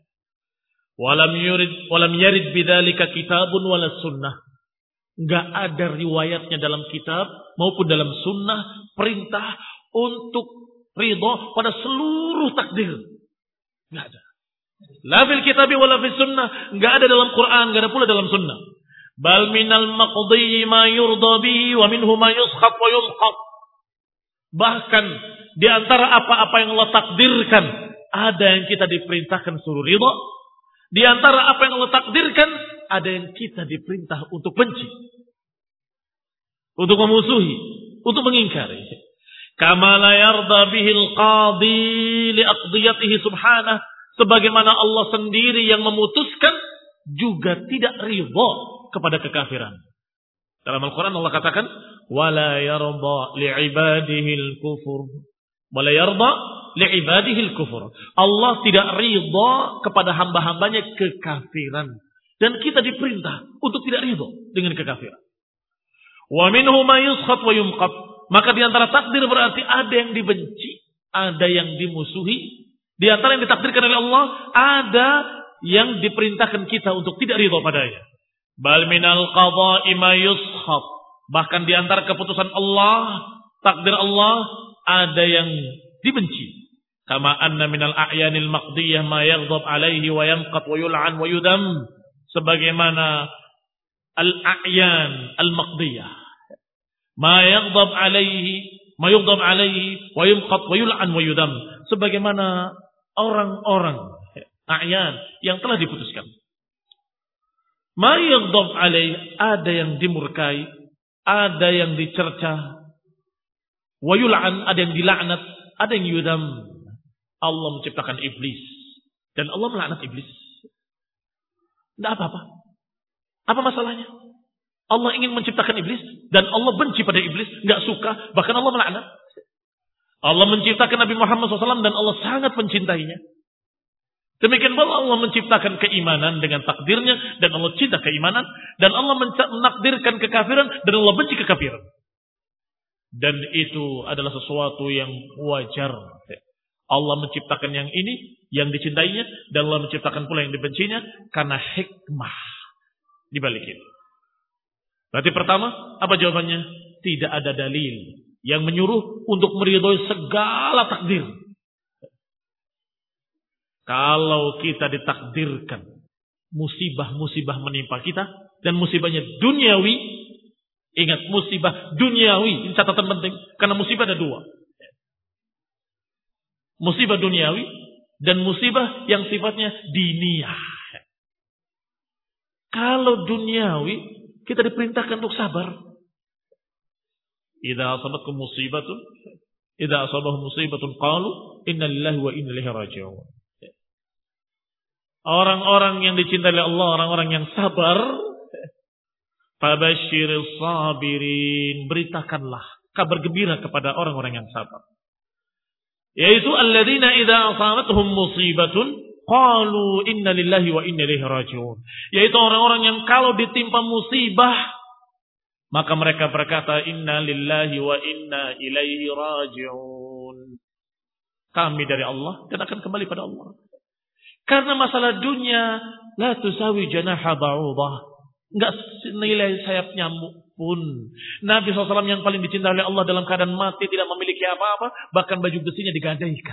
Walam yurid walam yarid bidzalika kitabun wala sunnah. Enggak ada riwayatnya dalam kitab maupun dalam sunnah perintah untuk ridha pada seluruh takdir. Enggak ada. La fil kitab wala fis sunnah, enggak ada dalam Quran, enggak ada pula dalam sunnah. Bal minal maqdi ma yurda bihi wa minhu ma yuskhab wa yumqab. Bahkan di antara apa-apa yang Allah takdirkan, ada yang kita diperintahkan suruh ridha. Di antara apa yang Allah takdirkan, ada yang kita diperintah untuk benci, untuk memusuhi, untuk mengingkari. Kama la yarda bihil qadi li aqdiyatihi subhanahu, sebagaimana Allah sendiri yang memutuskan juga tidak ridha kepada kekafiran. Dalam Al-Quran Allah katakan, wala yarda li'ibadihil kufur. Wala yarda li'ibadihil kufur. Allah tidak ridha kepada hamba-hambanya kekafiran. Dan kita diperintah untuk tidak ridha dengan kekafiran. Wa minhu ma yuskhab wa yumqab. Maka di antara takdir berarti ada yang dibenci, ada yang dimusuhi. Di antara yang ditakdirkan oleh Allah, ada yang diperintahkan kita untuk tidak ridha padanya. Bal minal qada'i ma yuskhab. Bahkan di antara keputusan Allah, takdir Allah, ada yang dibenci. Kama anna minal a'yanil maqdiyah ma yaghdab alaihi wa yanqat wa yul'an wa yudam. Sebagaimana al-a'yan al-maqdiyah. Ma yaghdab alaihi, ma yaghdab alaihi wa yanqat wa yul'an wa yudam. Sebagaimana orang-orang a'yan yang telah diputuskan. Ma yaghdab alaihi, ada yang dimurkai, ada yang dicerca. Wa yul'an, ada yang dilaknat, ada yang yudam. Allah menciptakan iblis dan Allah melaknat iblis. Tidak apa-apa. Apa masalahnya? Allah ingin menciptakan iblis dan Allah benci pada iblis, enggak suka, bahkan Allah melaknat. Allah menciptakan Nabi Muhammad shallallahu alaihi wasallam dan Allah sangat mencintainya. Demikian pula Allah menciptakan keimanan dengan takdirnya dan Allah cinta keimanan, dan Allah menakdirkan kekafiran dan Allah benci kekafiran. Dan itu adalah sesuatu yang wajar. Allah menciptakan yang ini, yang dicintainya, dan Allah menciptakan pula yang dibencinya karena hikmah di balik itu. Berarti pertama, apa jawabannya? Tidak ada dalil yang menyuruh untuk meridhoi segala takdir. Kalau kita ditakdirkan musibah-musibah menimpa kita, dan musibahnya duniawi, ingat musibah duniawi, ini catatan penting, karena musibah ada dua. Musibah duniawi dan musibah yang sifatnya diniyah. Kalau duniawi, Kita diperintahkan untuk sabar. Idza asabatkum musibatun, idza asabahum musibatun qalu inna lillahi wa inna ilaihi raji'un. Orang-orang yang dicintai oleh Allah, orang-orang yang sabar, fabashshiris sabirin, beritakanlah kabar gembira kepada orang-orang yang sabar. Yaitu alladzina idza asabatuhum musibatun qalu inna lillahi wa inna ilaihi raji'un. Yaitu orang-orang yang kalau ditimpa musibah maka mereka berkata inna lillahi wa inna ilaihi raji'un. Kami dari Allah dan akan kembali pada Allah. Karena masalah dunia la tusawi janaha ba'udah. Enggak senilai sayap nyamuk pun. Nabi shallallahu alaihi wasallam yang paling dicintai oleh Allah dalam keadaan mati, tidak memiliki apa-apa, bahkan baju besinya digadaikan.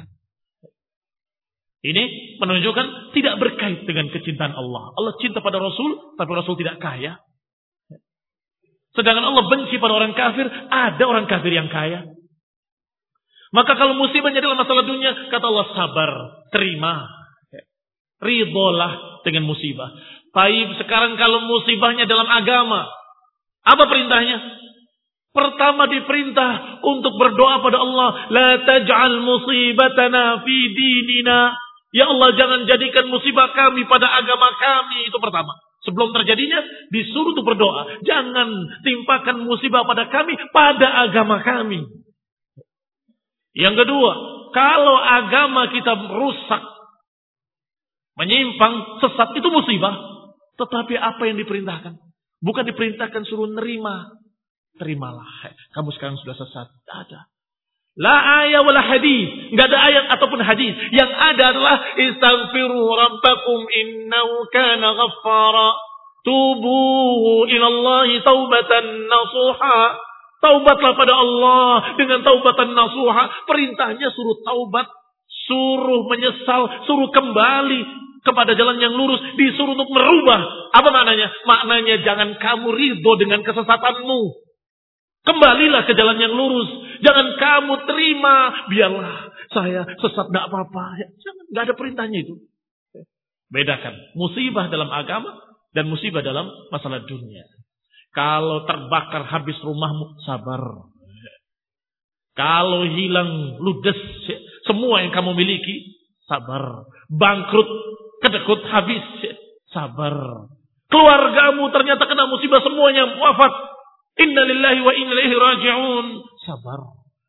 Ini menunjukkan tidak berkait dengan kecintaan Allah. Allah cinta pada Rasul, tapi Rasul tidak kaya. Sedangkan Allah benci pada orang kafir, ada orang kafir yang kaya. Maka kalau musibahnya dalam masalah dunia, kata Allah sabar, terima. Ridholah dengan musibah. Baik, sekarang kalau musibahnya dalam agama, apa perintahnya? Pertama diperintah untuk berdoa pada Allah, la taj'al musibatana fi dinina. Ya Allah, jangan jadikan musibah kami pada agama kami. Itu pertama. Sebelum terjadinya disuruh untuk berdoa, jangan timpakan musibah pada kami pada agama kami. Yang kedua, kalau agama kita rusak, menyimpang, sesat, itu musibah. Tetapi apa yang diperintahkan? Bukan diperintahkan suruh nerima. Terimalah. Kamu sekarang sudah sesat. Tidak ada. La ayat wala hadis. Tidak ada ayat ataupun hadis. Yang ada adalah istaghfiru rabbakum innahu kana ghaffara. Tubu ilallahi taubatan nasuha. Taubatlah pada Allah dengan taubatan nasuha. Perintahnya suruh taubat. Suruh menyesal. Suruh kembali kepada jalan yang lurus, disuruh untuk merubah. Apa maknanya? Maknanya jangan kamu ridho dengan kesesatanmu. Kembalilah ke jalan yang lurus. Jangan kamu terima, biarlah saya sesat, tidak apa-apa. Jangan, nggak ada perintahnya itu. Bedakan musibah dalam agama dan musibah dalam masalah dunia. Kalau terbakar habis rumahmu, sabar. Kalau hilang ludes semua yang kamu miliki, sabar. Bangkrut, kedekut, habis, sabar. Keluargamu ternyata kena musibah, semuanya wafat. Inna lillahi wa inna ilaihi raji'un. Sabar.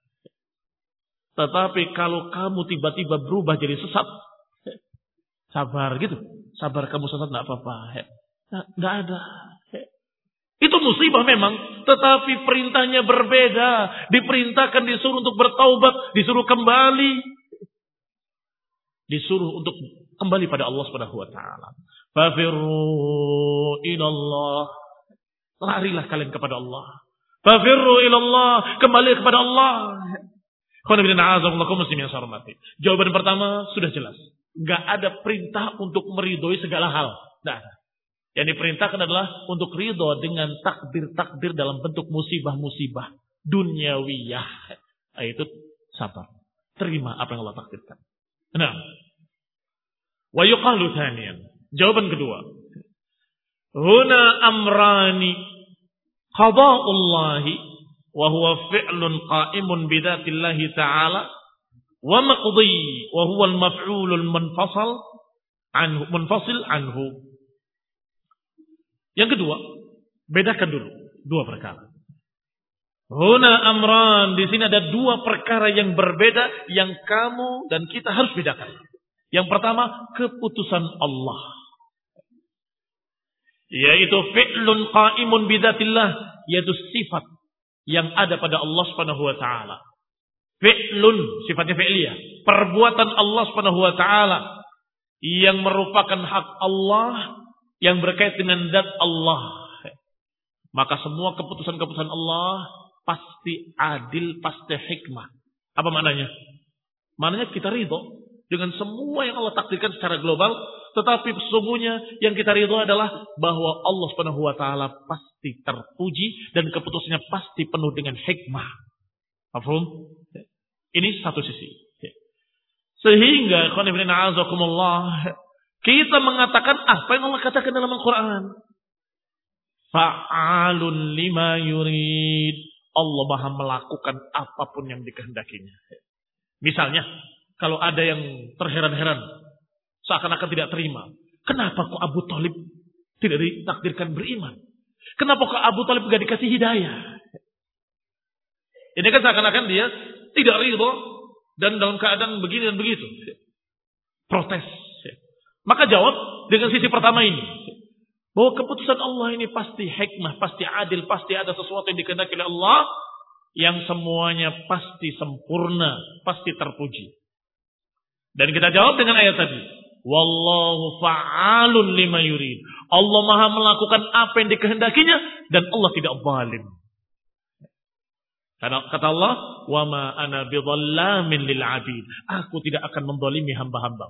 Tetapi kalau kamu tiba-tiba berubah jadi sesat, sabar gitu. Sabar kamu sesat, tidak apa-apa. Tidak ada. Itu musibah memang. Tetapi perintahnya berbeda. Diperintahkan disuruh untuk bertaubat, disuruh kembali. Disuruh untuk kembali pada Allah Subhanahu wa taala. Fafirru ilallah. Larilah kalian kepada Allah. Fafirru ilallah, kembali kepada Allah. Jawaban pertama sudah jelas. Enggak ada perintah untuk meridhoi segala hal. Enggak ada. Yang diperintahkan adalah untuk ridho dengan takdir-takdir dalam bentuk musibah-musibah dunyawiyah. Itu sabar. Terima apa yang Allah takdirkan. Nah, wa yuqalu thaniyan. Jawaban kedua. Huna amrani qada'ullahi wa huwa fi'lun qa'imun bidzatillahi ta'ala wa maqdi wa huwa al-maf'ulul munfasal anhu munfasil anhu. Yang kedua, bedakan dulu dua perkara. Huna amran, di sini ada dua perkara yang berbeda yang kamu dan kita harus bedakan. Yang pertama, keputusan Allah. Yaitu fi'lun qa'imun bidzatillah, yaitu sifat yang ada pada Allah Subhanahu wa taala. Fi'lun, sifatnya fi'liyah, perbuatan Allah Subhanahu wa taala yang merupakan hak Allah yang berkait dengan zat Allah. Maka semua keputusan-keputusan Allah pasti adil, pasti hikmah. Apa maknanya? Maknanya kita ridho dengan semua yang Allah takdirkan secara global, tetapi sesungguhnya yang kita ridho adalah bahwa Allah Subhanahu wa taala pasti terpuji dan keputusannya pasti penuh dengan hikmah. Paham? Ini satu sisi. Sehingga ikhwan fillah azakumullah, kita mengatakan apa yang Allah katakan dalam Al-Quran. fa'alun lima yurid. Allah Maha melakukan apapun yang dikehendakinya. Misalnya, kalau ada yang terheran-heran, seakan-akan tidak terima. Kenapa kok Abu Thalib tidak ditakdirkan beriman? Kenapa kok Abu Thalib tidak dikasih hidayah? Ini kan seakan-akan dia tidak ridho dan dalam keadaan begini dan begitu. Protes. Maka jawab dengan sisi pertama ini. Bahwa keputusan Allah ini pasti hikmah, pasti adil, pasti ada sesuatu yang dikehendaki oleh Allah yang semuanya pasti sempurna, pasti terpuji. Dan kita jawab dengan ayat tadi. Wallahu fa'alun lima yurid. Allah Maha melakukan apa yang dikehendakinya dan Allah tidak zalim. Karena kata Allah, "Wa ma ana bidhallamin lil 'abid." Aku tidak akan menzalimi hamba-hamba.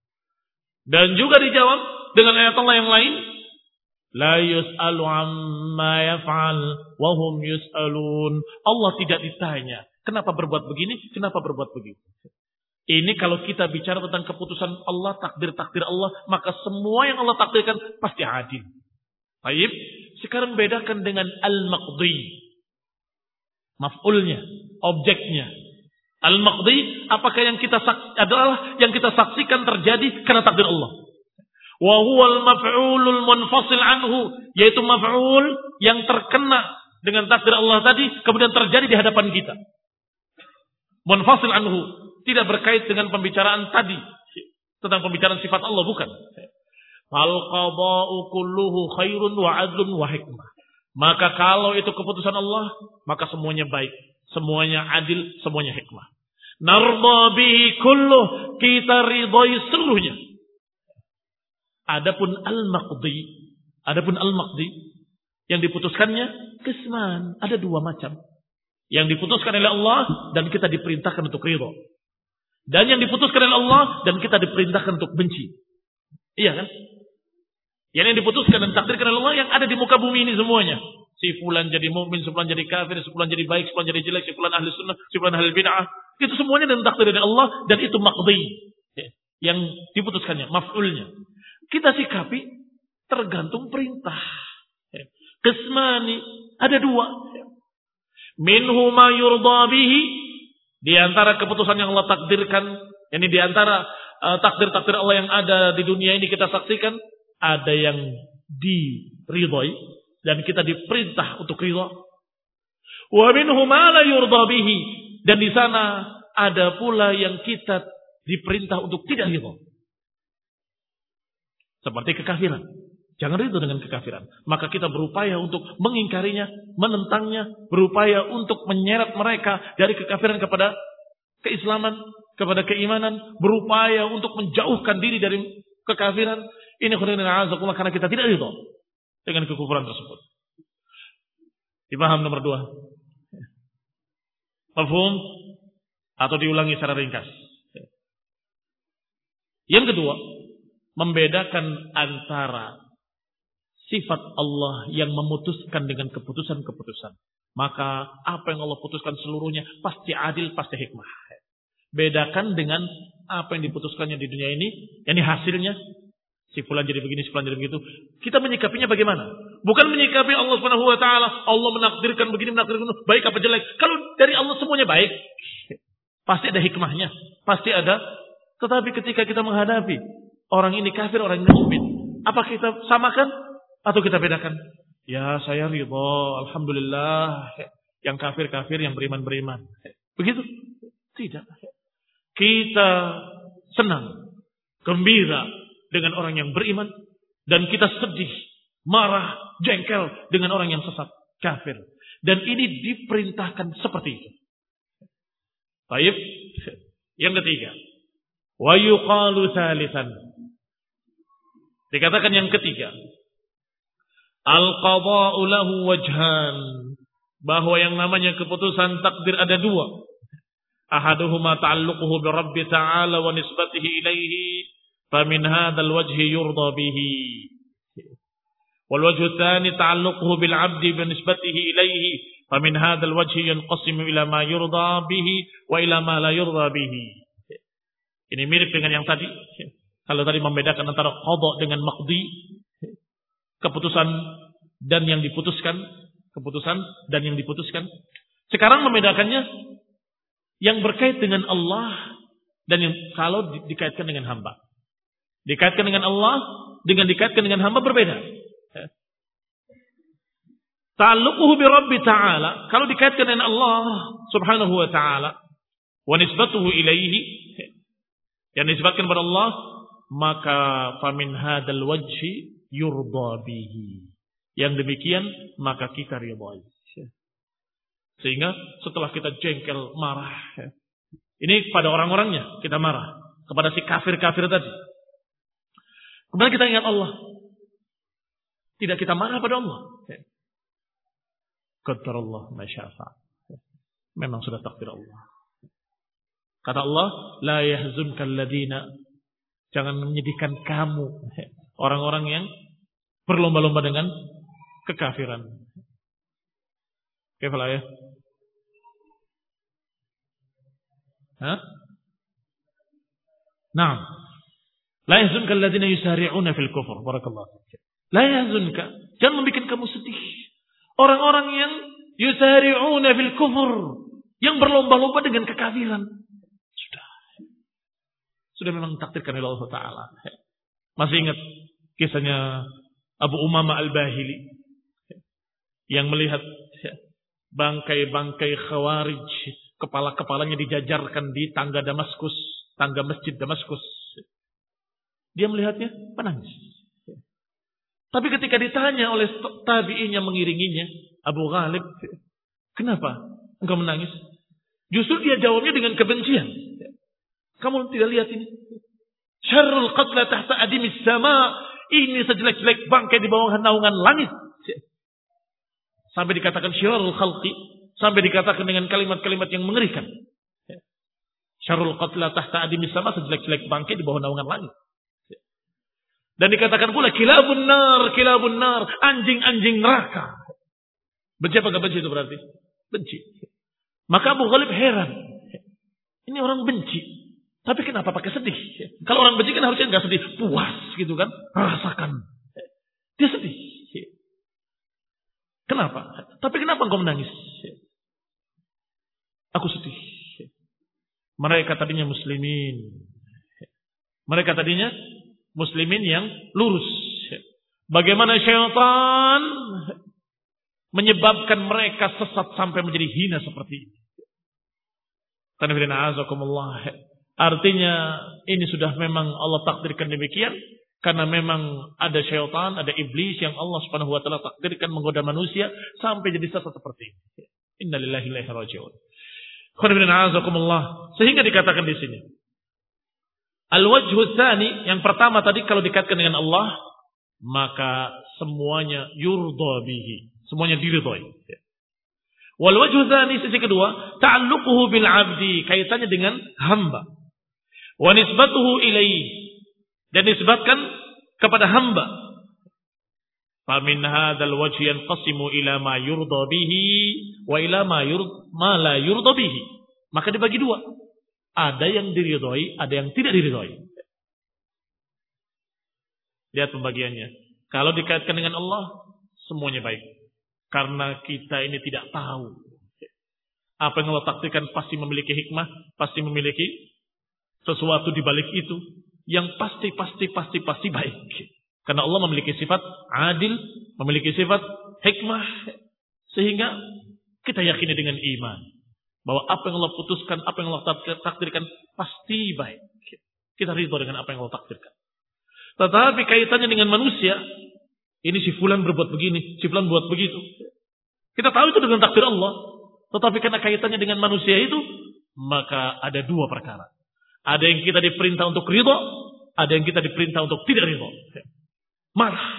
Dan juga dijawab dengan ayat Allah yang lain, la yus'alu amma yaf'al wa hum yus'alun. Allah tidak ditanya, kenapa berbuat begini, kenapa berbuat begitu. Ini kalau kita bicara tentang keputusan Allah, takdir-takdir Allah, maka semua yang Allah takdirkan pasti adil. Baik, sekarang bedakan dengan al-maqdi. Maf'ulnya, objeknya. Al-maqdi, apakah yang kita adalah yang kita saksikan terjadi karena takdir Allah. Wa huwal maf'ulul munfasil anhu, yaitu maf'ul yang terkena dengan takdir Allah tadi kemudian terjadi di hadapan kita. Munfasil anhu, tidak berkait dengan pembicaraan tadi tentang pembicaraan sifat Allah, bukan. Fal qada'u kulluhu khairun wa 'adlun wa hikmah. Maka kalau itu keputusan Allah, maka semuanya baik, semuanya adil, semuanya hikmah. Narda bihi kulluh, kita ridhai seluruhnya. Adapun al-maqdi, adapun al-maqdi yang diputuskannya qisman, ada dua macam. Yang diputuskan oleh Allah dan kita diperintahkan untuk ridha. Dan yang diputuskan oleh Allah dan kita diperintahkan untuk benci. Iya kan? Yang yang diputuskan dan takdirkan oleh Allah yang ada di muka bumi ini semuanya. Si fulan jadi mukmin, si fulan jadi kafir, si fulan jadi baik, si fulan jadi jelek, si fulan ahli sunnah, si fulan ahli bid'ah. Itu semuanya dengan takdir dari Allah dan itu maqdi. Yang diputuskannya, maf'ulnya. Kita sikapi tergantung perintah. Qismani, ada dua. Minhu ma yurda bihi, di antara keputusan yang Allah takdirkan, ini di antara uh, takdir-takdir Allah yang ada di dunia ini kita saksikan, ada yang diridhai dan kita diperintah untuk ridha. Wa minhu ma la yurda bihi, dan di sana ada pula yang kita diperintah untuk tidak ridha. Seperti kekafiran. Jangan ridho dengan kekafiran. Maka kita berupaya untuk mengingkarinya, menentangnya, berupaya untuk menyeret mereka dari kekafiran kepada keislaman, kepada keimanan, berupaya untuk menjauhkan diri dari kekafiran. Ini khairan karena kita tidak ridho dengan kekufuran tersebut. Dipaham nomor dua? Mafhum? Atau diulangi secara ringkas? Yang kedua, membedakan antara sifat Allah yang memutuskan dengan keputusan-keputusan. Maka apa yang Allah putuskan seluruhnya pasti adil, pasti hikmah. Bedakan dengan apa yang diputuskannya di dunia ini, yakni hasilnya, si fulan jadi begini, si fulan jadi begitu. Kita menyikapinya bagaimana? Bukan menyikapi Allah Subhanahu wa taala, Allah menakdirkan begini, menakdirkan begitu, baik apa jelek. Kalau dari Allah semuanya baik, pasti ada hikmahnya, pasti ada. Tetapi ketika kita menghadapi orang ini kafir, orang ini mukmin, apa kita samakan atau kita bedakan? Ya, saya ridha, alhamdulillah. Yang kafir-kafir, yang beriman-beriman. Begitu? Tidak. Kita senang, gembira dengan orang yang beriman, dan kita sedih, marah, jengkel dengan orang yang sesat, kafir. Dan ini diperintahkan seperti itu. Baik. Yang ketiga, wa yuqalu tsalitsan. Dikatakan yang ketiga, al-qada'u lahu wajhan, bahwa yang namanya keputusan takdir ada dua. Ahaduhuma ta'alluquhu bi Rabbi ta'ala wa nisbatihi ilaihi, famin hadzal wajhi yurda bihi. Wal wajhu tsani ta'alluquhu bil 'abdi bi nisbatihi ilaihi, famin hadzal wajhi yanqasimu ila ma yurda bihi wa ila ma la yurda bihi. Ini mirip dengan yang tadi. Kalau tadi membedakan antara qada dengan maqdi, keputusan dan yang diputuskan, keputusan dan yang diputuskan. Sekarang membedakannya yang berkait dengan Allah dan yang kalau di, dikaitkan dengan hamba. Dikaitkan dengan Allah dengan dikaitkan dengan hamba berbeda. Ta'alluquhu bi Rabbi ta'ala, kalau dikaitkan dengan Allah Subhanahu wa ta'ala, wa nisbatuhu ilaihi, yang disebutkan kepada Allah, maka famin hadzal wajhi yurda bihi. Yang demikian maka kita ridhai. Sehingga setelah kita jengkel, marah, ini pada orang-orangnya kita marah, kepada si kafir-kafir tadi. Kemudian kita ingat Allah. Tidak kita marah pada Allah. Qadarullah ma syaa. Memang sudah takdir Allah. Kata Allah, la yahzunkal ladina, jangan menyedihkan kamu orang-orang yang berlomba-lomba dengan kekafiran. Kaifa ya? Hah? Naam. La yahzunkal ladina yusari'una fil kufur. Barakallahu fiik. La yahzunka, jangan membuat kamu sedih orang-orang yang yusari'una fil kufur, yang berlomba-lomba dengan kekafiran. Sudah. Sudah memang takdirkan oleh Allah Ta'ala. Masih ingat kisahnya Abu Umamah Al-Bahili yang melihat bangkai-bangkai khawarij, kepala-kepalanya dijajarkan di tangga Damaskus, tangga masjid Damaskus. Dia melihatnya, menangis. Tapi ketika ditanya oleh tabi'in yang mengiringinya, Abu Ghalib, kenapa engkau menangis? Justru dia jawabnya dengan kebencian. Kamu tidak lihat ini? Syarrul qatla tahta adimis sama. Ini sejelek-jelek bangkai di bawah naungan langit. Sampai dikatakan syarrul khalqi. Sampai dikatakan dengan kalimat-kalimat yang mengerikan. Syarrul qatla tahta adimis sama. Sejelek-jelek bangkai di bawah naungan langit. Dan dikatakan pula kilabun nar, kilabun nar, anjing-anjing neraka. Benci apa gak benci itu berarti? Benci. Maka Abu Ghalib heran. Ini orang benci. Tapi kenapa pakai sedih? Kalau orang benci kan harusnya gak sedih. Puas gitu kan. Rasakan. Dia sedih. Kenapa? Tapi kenapa engkau menangis? Aku sedih. Mereka tadinya muslimin. Mereka tadinya muslimin yang lurus. Bagaimana syaitan menyebabkan mereka sesat sampai menjadi hina seperti ini. Artinya ini sudah memang Allah takdirkan demikian. Karena memang ada syaitan, ada iblis yang Allah subhanahu wa ta'ala takdirkan menggoda manusia sampai jadi sesat seperti ini. Innalillahi wa inna ilaihi raji'un. Sehingga dikatakan di sini, al-wajhu tsani, yang pertama tadi kalau dikaitkan dengan Allah, maka semuanya yurda bihi, semuanya diridhai. Wal wajhu tsani, sisi kedua, ta'alluquhu bil 'abdi, kaitannya dengan hamba. Wa nisbatuhu ilaihi, dan nisbatkan kepada hamba. Fa min hadzal wajhi yanqasimu ila ma yurda bihi wa ila ma yurda ma la yurda bihi. Maka dibagi dua. Ada yang diridhoi, ada yang tidak diridhoi. Lihat pembagiannya. Kalau dikaitkan dengan Allah, semuanya baik. Karena kita ini tidak tahu. Apa yang Allah takdirkan pasti memiliki hikmah, pasti memiliki sesuatu di balik itu. Yang pasti, pasti, pasti, pasti baik. Karena Allah memiliki sifat adil, memiliki sifat hikmah. Sehingga kita yakini dengan iman. Bahwa apa yang Allah putuskan, apa yang Allah takdirkan pasti baik. Kita ridho dengan apa yang Allah takdirkan. Tetapi kaitannya dengan manusia, ini si fulan berbuat begini, si fulan buat begitu. Kita tahu itu dengan takdir Allah. Tetapi karena kaitannya dengan manusia itu, maka ada dua perkara. Ada yang kita diperintah untuk ridho, ada yang kita diperintah untuk tidak ridho. Marah.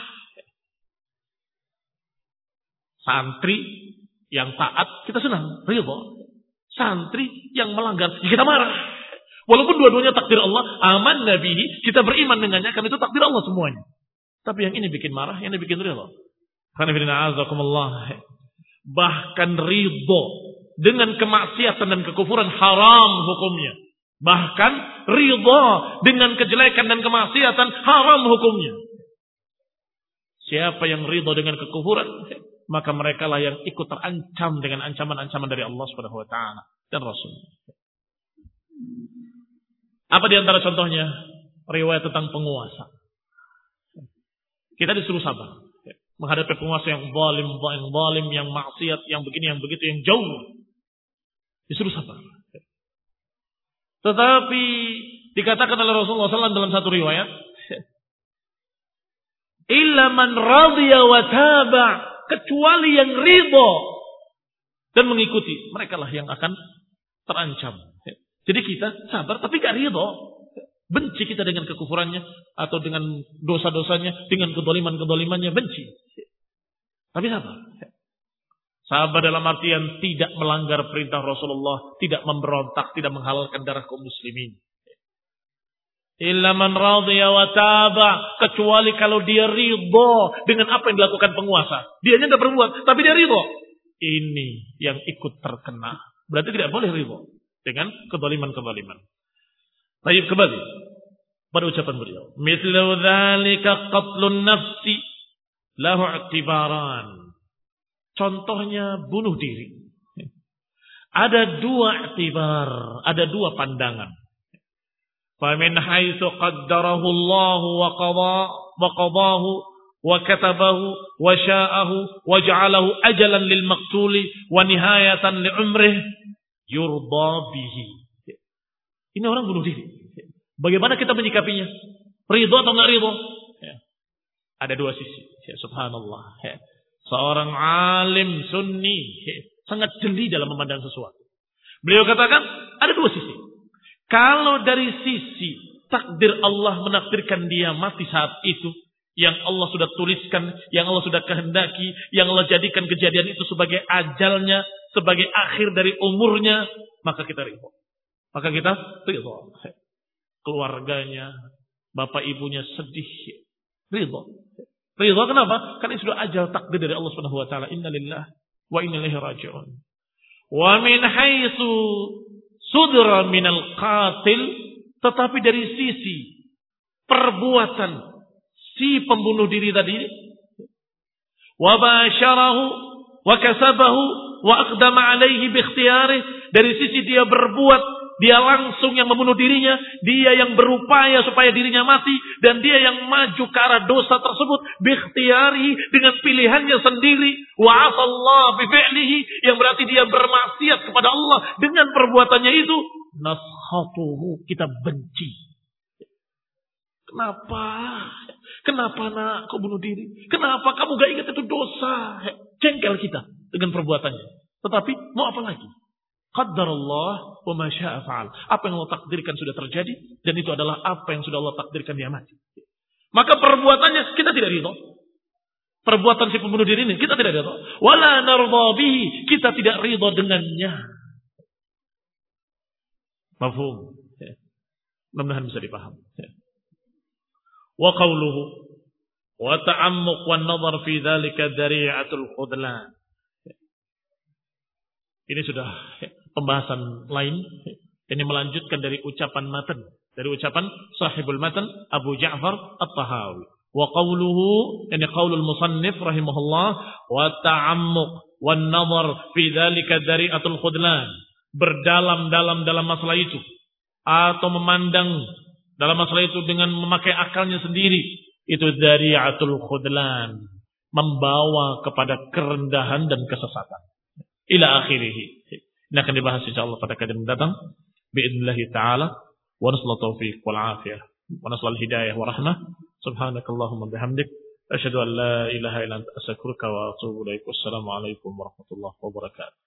Santri yang taat, kita senang, ridho. Santri yang melanggar, kita marah. Walaupun dua-duanya takdir Allah, aman nabihi, kita beriman dengannya, karena itu takdir Allah semuanya. Tapi yang ini bikin marah, yang ini bikin ridho. Bahkan ridho dengan kemaksiatan dan kekufuran haram hukumnya. Bahkan ridho dengan kejelekan dan kemaksiatan haram hukumnya. Siapa yang ridho dengan kekufuran, maka mereka lah yang ikut terancam dengan ancaman-ancaman dari Allah Subhanahu wa taala dan Rasul. Apa di antara contohnya? Riwayat tentang penguasa. Kita disuruh sabar menghadapi penguasa yang zalim, yang zalim, yang maksiat, yang begini, yang begitu, yang jauh. Disuruh sabar. Tetapi dikatakan oleh Rasulullah shallallahu alaihi wasallam dalam satu riwayat, illa man radhiya wa taba, kecuali yang ridho dan mengikuti, mereka lah yang akan terancam. Jadi kita sabar tapi gak ridho. Benci kita dengan kekufurannya atau dengan dosa-dosanya, dengan kedoliman-kedolimannya, benci. Tapi sabar. Sabar dalam artian tidak melanggar perintah Rasulullah, tidak memberontak, tidak menghalalkan darah kaum muslimin. Illa man radhiya wa taba, kecuali kalau dia ridho dengan apa yang dilakukan penguasa. Dianya tidak berbuat, tapi dia ridho. Ini yang ikut terkena. Berarti tidak boleh ridho dengan kedoliman-kedoliman. Baik, kembali pada ucapan beliau. Mithlu dzalika qatlun nafsi lahu i'tibaran. Contohnya bunuh diri. Ada dua i'tibar, ada dua pandangan. Fa min haitsu qaddarahu Allah wa qada wa qadahu wa katabahu wa sya'ahu wa ja'alahu ajalan lil maqtuli wa nihayatan li umrihi yurda bihi. Ini orang bunuh diri. Bagaimana kita menyikapinya? Ridho atau enggak ridho? Ya. Ada dua sisi. Ya, subhanallah. Ya. Seorang alim sunni ya, sangat jeli dalam memandang sesuatu. Beliau katakan ada dua sisi. Kalau dari sisi takdir Allah menakdirkan dia mati saat itu, yang Allah sudah tuliskan, yang Allah sudah kehendaki, yang Allah jadikan kejadian itu sebagai ajalnya, sebagai akhir dari umurnya, maka kita ridho. Maka kita ridho. Keluarganya, bapak ibunya sedih. Ridho. Ridho kenapa? Karena sudah ajal takdir dari Allah Subhanahu wa taala. Inna lillahi wa inna ilaihi raji'un. Wa min haitsu sudra minal qatil, tetapi dari sisi perbuatan si pembunuh diri tadi, wa basharahu wa kasabahu wa aqdama alaihi bi ikhtiyarihi, dari sisi dia berbuat, dia langsung yang membunuh dirinya, dia yang berupaya supaya dirinya mati, dan dia yang maju ke arah dosa tersebut bikhtiyarihi, dengan pilihannya sendiri, wa asallah bi fi'lihi, yang berarti dia bermaksiat kepada Allah dengan perbuatannya itu, naskhatuhu, kita benci. Kenapa? Kenapa nak kau bunuh diri? Kenapa kamu gak ingat itu dosa? Jengkel kita dengan perbuatannya. Tetapi mau apa lagi? Qaddarallah wa ma syaa fa'al. Apa yang Allah takdirkan sudah terjadi, dan itu adalah apa yang sudah Allah takdirkan dia mati. Maka perbuatannya kita tidak ridho. Perbuatan si pembunuh diri ini kita tidak ridho. Wala narda bihi, kita tidak ridho dengannya. Mafhum? Mudah-mudahan bisa dipaham. Wa qawluhu wa ta'ammuq wan nadhar fi dzalika dari'atul khudlan. Ini sudah pembahasan lain. Ini melanjutkan dari ucapan matan, dari ucapan sahibul matan Abu Ja'far At-Tahawi. Wa qawluhu, ini qaulul musannif rahimahullah, wa ta'ammuq wan nadhar fi dzalika dari'atul khudlan. Berdalam-dalam dalam masalah itu, atau memandang dalam masalah itu dengan memakai akalnya sendiri, itu dari'atul khudlan, membawa kepada kerendahan dan kesesatan. Ila akhirih. Ini akan dibahas insyaallah pada kajian mendatang باذنillah taala, wa nasallahu taufiq wal afiyah wa nasallahu hidayah wa rahmah. Subhanakallahumma bihamdik asyhadu an la ilaha illa anta astaghfiruka wa atubu ilaik. Wassalamu alaikum warahmatullahi wabarakatuh.